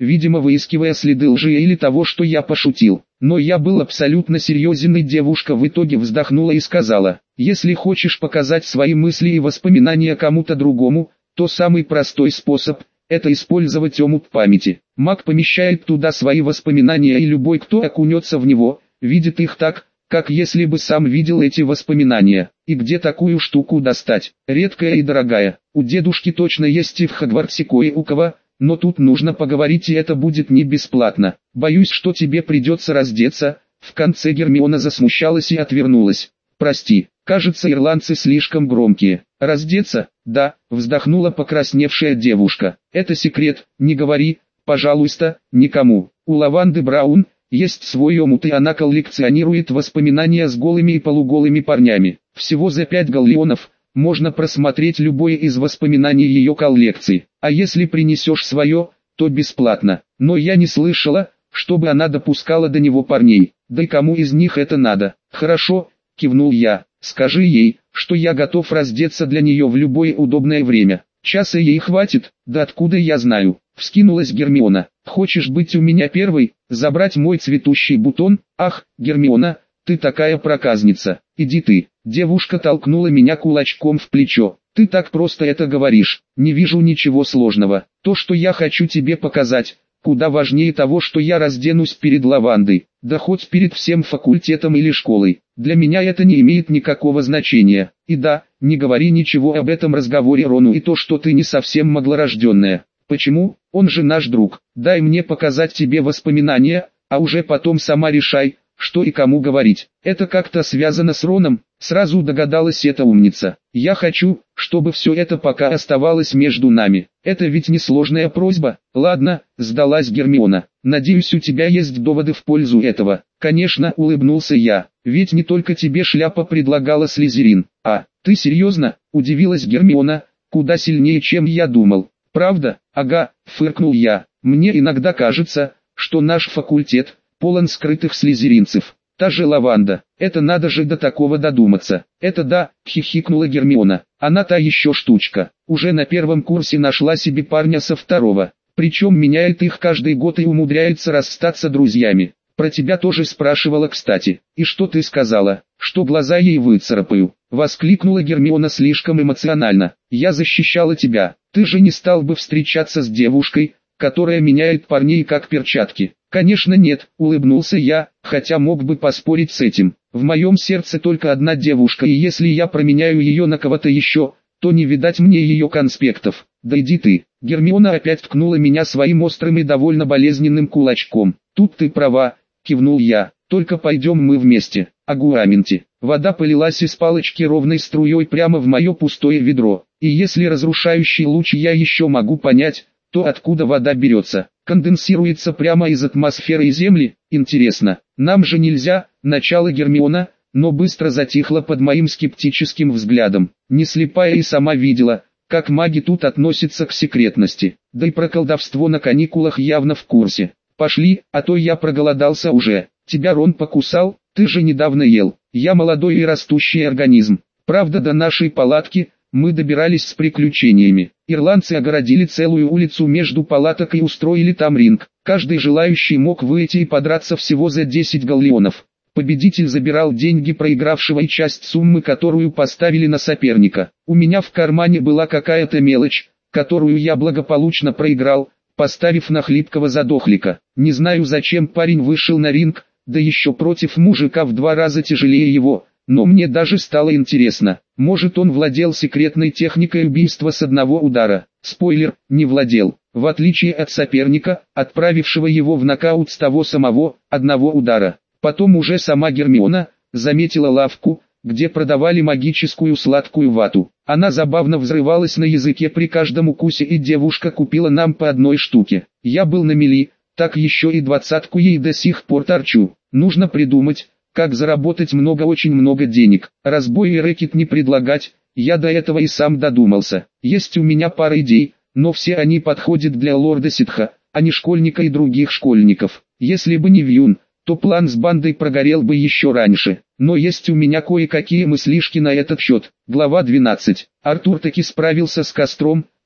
видимо выискивая следы лжи или того, что я пошутил. Но я был абсолютно серьезен, и девушка в итоге вздохнула и сказала: «Если хочешь показать свои мысли и воспоминания кому-то другому, то самый простой способ – это использовать омут памяти. Маг помещает туда свои воспоминания, и любой, кто окунется в него, видит их так, как если бы сам видел эти воспоминания. И где такую штуку достать? Редкая и дорогая. У дедушки точно есть и в Хогвартсе кое у кого, но тут нужно поговорить, и это будет не бесплатно. Боюсь, что тебе придется раздеться». В конце Гермиона засмущалась и отвернулась. «Прости, кажется, ирландцы слишком громкие». «Раздеться?» «Да», вздохнула покрасневшая девушка. «Это секрет, не говори, пожалуйста, никому. У Лаванды Браун есть свой омут, и она коллекционирует воспоминания с голыми и полуголыми парнями. Всего за 5 галлеонов можно просмотреть любое из воспоминаний ее коллекции. А если принесешь свое, то бесплатно. Но я не слышала, чтобы она допускала до него парней. Да и кому из них это надо?» «Хорошо», кивнул я. «Скажи ей, что я готов раздеться для нее в любое удобное время. Часа ей хватит?» «Да откуда я знаю?» Вскинулась Гермиона. «Хочешь быть у меня первой, забрать мой цветущий бутон? Ах, Гермиона, ты такая проказница. Иди ты». Девушка толкнула меня кулачком в плечо. «Ты так просто это говоришь. Не вижу ничего сложного. То, что я хочу тебе показать, куда важнее того, что я разденусь перед Лавандой, да хоть перед всем факультетом или школой. Для меня это не имеет никакого значения. И да, не говори ничего об этом разговоре Рону и то, что ты не совсем маглорожденная. Почему? Он же наш друг. Дай мне показать тебе воспоминания, а уже потом сама решай, что и кому говорить». «Это как-то связано с Роном?» Сразу догадалась эта умница. «Я хочу, чтобы все это пока оставалось между нами. Это ведь несложная просьба». «Ладно», сдалась Гермиона. «Надеюсь, у тебя есть доводы в пользу этого». «Конечно», улыбнулся я. «Ведь не только тебе шляпа предлагала Слизерин». «А, ты серьезно?» Удивилась Гермиона, куда сильнее, чем я думал. «Правда?» «Ага», фыркнул я. «Мне иногда кажется, что наш факультет полон скрытых слизеринцев. Та же Лаванда. Это надо же до такого додуматься». «Это да», хихикнула Гермиона. «Она та еще штучка. Уже на первом курсе нашла себе парня со второго. Причем меняет их каждый год и умудряется расстаться друзьями. Про тебя тоже спрашивала, кстати. И что ты сказала? Что глаза ей выцарапаю?» Воскликнула Гермиона слишком эмоционально. «Я защищала тебя. Ты же не стал бы встречаться с девушкой, которая меняет парней как перчатки?» «Конечно нет», улыбнулся я, хотя мог бы поспорить с этим. В моем сердце только одна девушка, и если я променяю ее на кого-то еще, то не видать мне ее конспектов. «Да иди ты». Гермиона опять ткнула меня своим острым и довольно болезненным кулачком. «Тут ты права», кивнул я. «Только пойдем мы вместе». Агуаменти. Вода полилась из палочки ровной струей прямо в мое пустое ведро. И если разрушающий луч я еще могу понять, то откуда вода берется? Конденсируется прямо из атмосферы и Земли? Интересно. «Нам же нельзя», начала Гермиона, но быстро затихла под моим скептическим взглядом. Не слепая и сама видела, как маги тут относятся к секретности. Да и про колдовство на каникулах явно в курсе. «Пошли, а то я проголодался уже». «Тебя Рон покусал? Ты же недавно ел». «Я молодой и растущий организм. Правда, до нашей палатки мы добирались с приключениями. Ирландцы огородили целую улицу между палаток и устроили там ринг. Каждый желающий мог выйти и подраться всего за 10 галлеонов. Победитель забирал деньги проигравшего и часть суммы, которую поставили на соперника. У меня в кармане была какая-то мелочь, которую я благополучно проиграл, поставив на хлипкого задохлика. Не знаю, зачем парень вышел на ринг, да еще против мужика в 2 раза тяжелее его, но мне даже стало интересно, может он владел секретной техникой убийства с одного удара. Спойлер, не владел, в отличие от соперника, отправившего его в нокаут с того самого, одного удара. Потом уже сама Гермиона заметила лавку, где продавали магическую сладкую вату. Она забавно взрывалась на языке при каждом укусе, и девушка купила нам по 1 штуке. Я был на мели, так еще и 20-ку ей до сих пор торчу. Нужно придумать, как заработать очень много денег. Разбой и рэкет не предлагать, я до этого и сам додумался. Есть у меня пара идей, но все они подходят для лорда Ситха, а не школьника и других школьников. Если бы не Вьюн, то план с бандой прогорел бы еще раньше. Но есть у меня кое-какие мыслишки на этот счет. Глава 12. Артур таки справился с костром,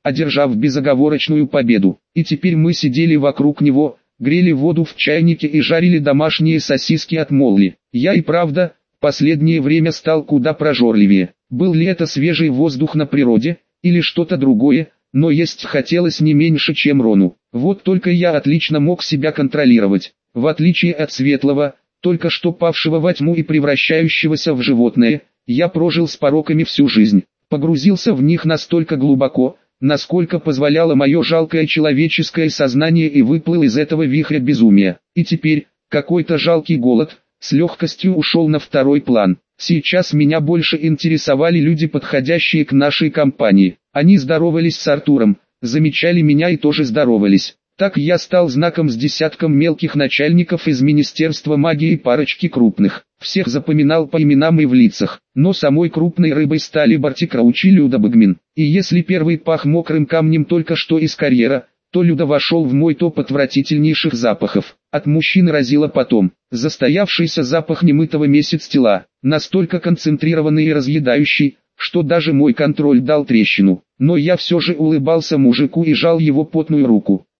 одержав безоговорочную победу. И теперь мы сидели вокруг него, грели воду в чайнике и жарили домашние сосиски от Молли. Я и правда, последнее время стал куда прожорливее. Был ли это свежий воздух на природе, или что-то другое, но есть хотелось не меньше, чем Рону. Вот только я отлично мог себя контролировать. В отличие от Светлого, только что павшего во тьму и превращающегося в животное, я прожил с пороками всю жизнь. Погрузился в них настолько глубоко, насколько позволяло мое жалкое человеческое сознание, и выплыл из этого вихря безумия. И теперь, какой-то жалкий голод, с легкостью ушел на второй план. Сейчас меня больше интересовали люди, подходящие к нашей компании. Они здоровались с Артуром, замечали меня и тоже здоровались. Так я стал знаком с десятком мелких начальников из Министерства магии и парочки крупных. Всех запоминал по именам и в лицах, но самой крупной рыбой стали Барти Крауч и Люда Багмин. И если первый пах мокрым камнем только что из карьера, то Люда вошел в мой топ отвратительнейших запахов. От мужчин разило потом. Застоявшийся запах немытого месяц тела, настолько концентрированный и разъедающий, что даже мой контроль дал трещину. Но я все же улыбался мужику и жал его потную руку.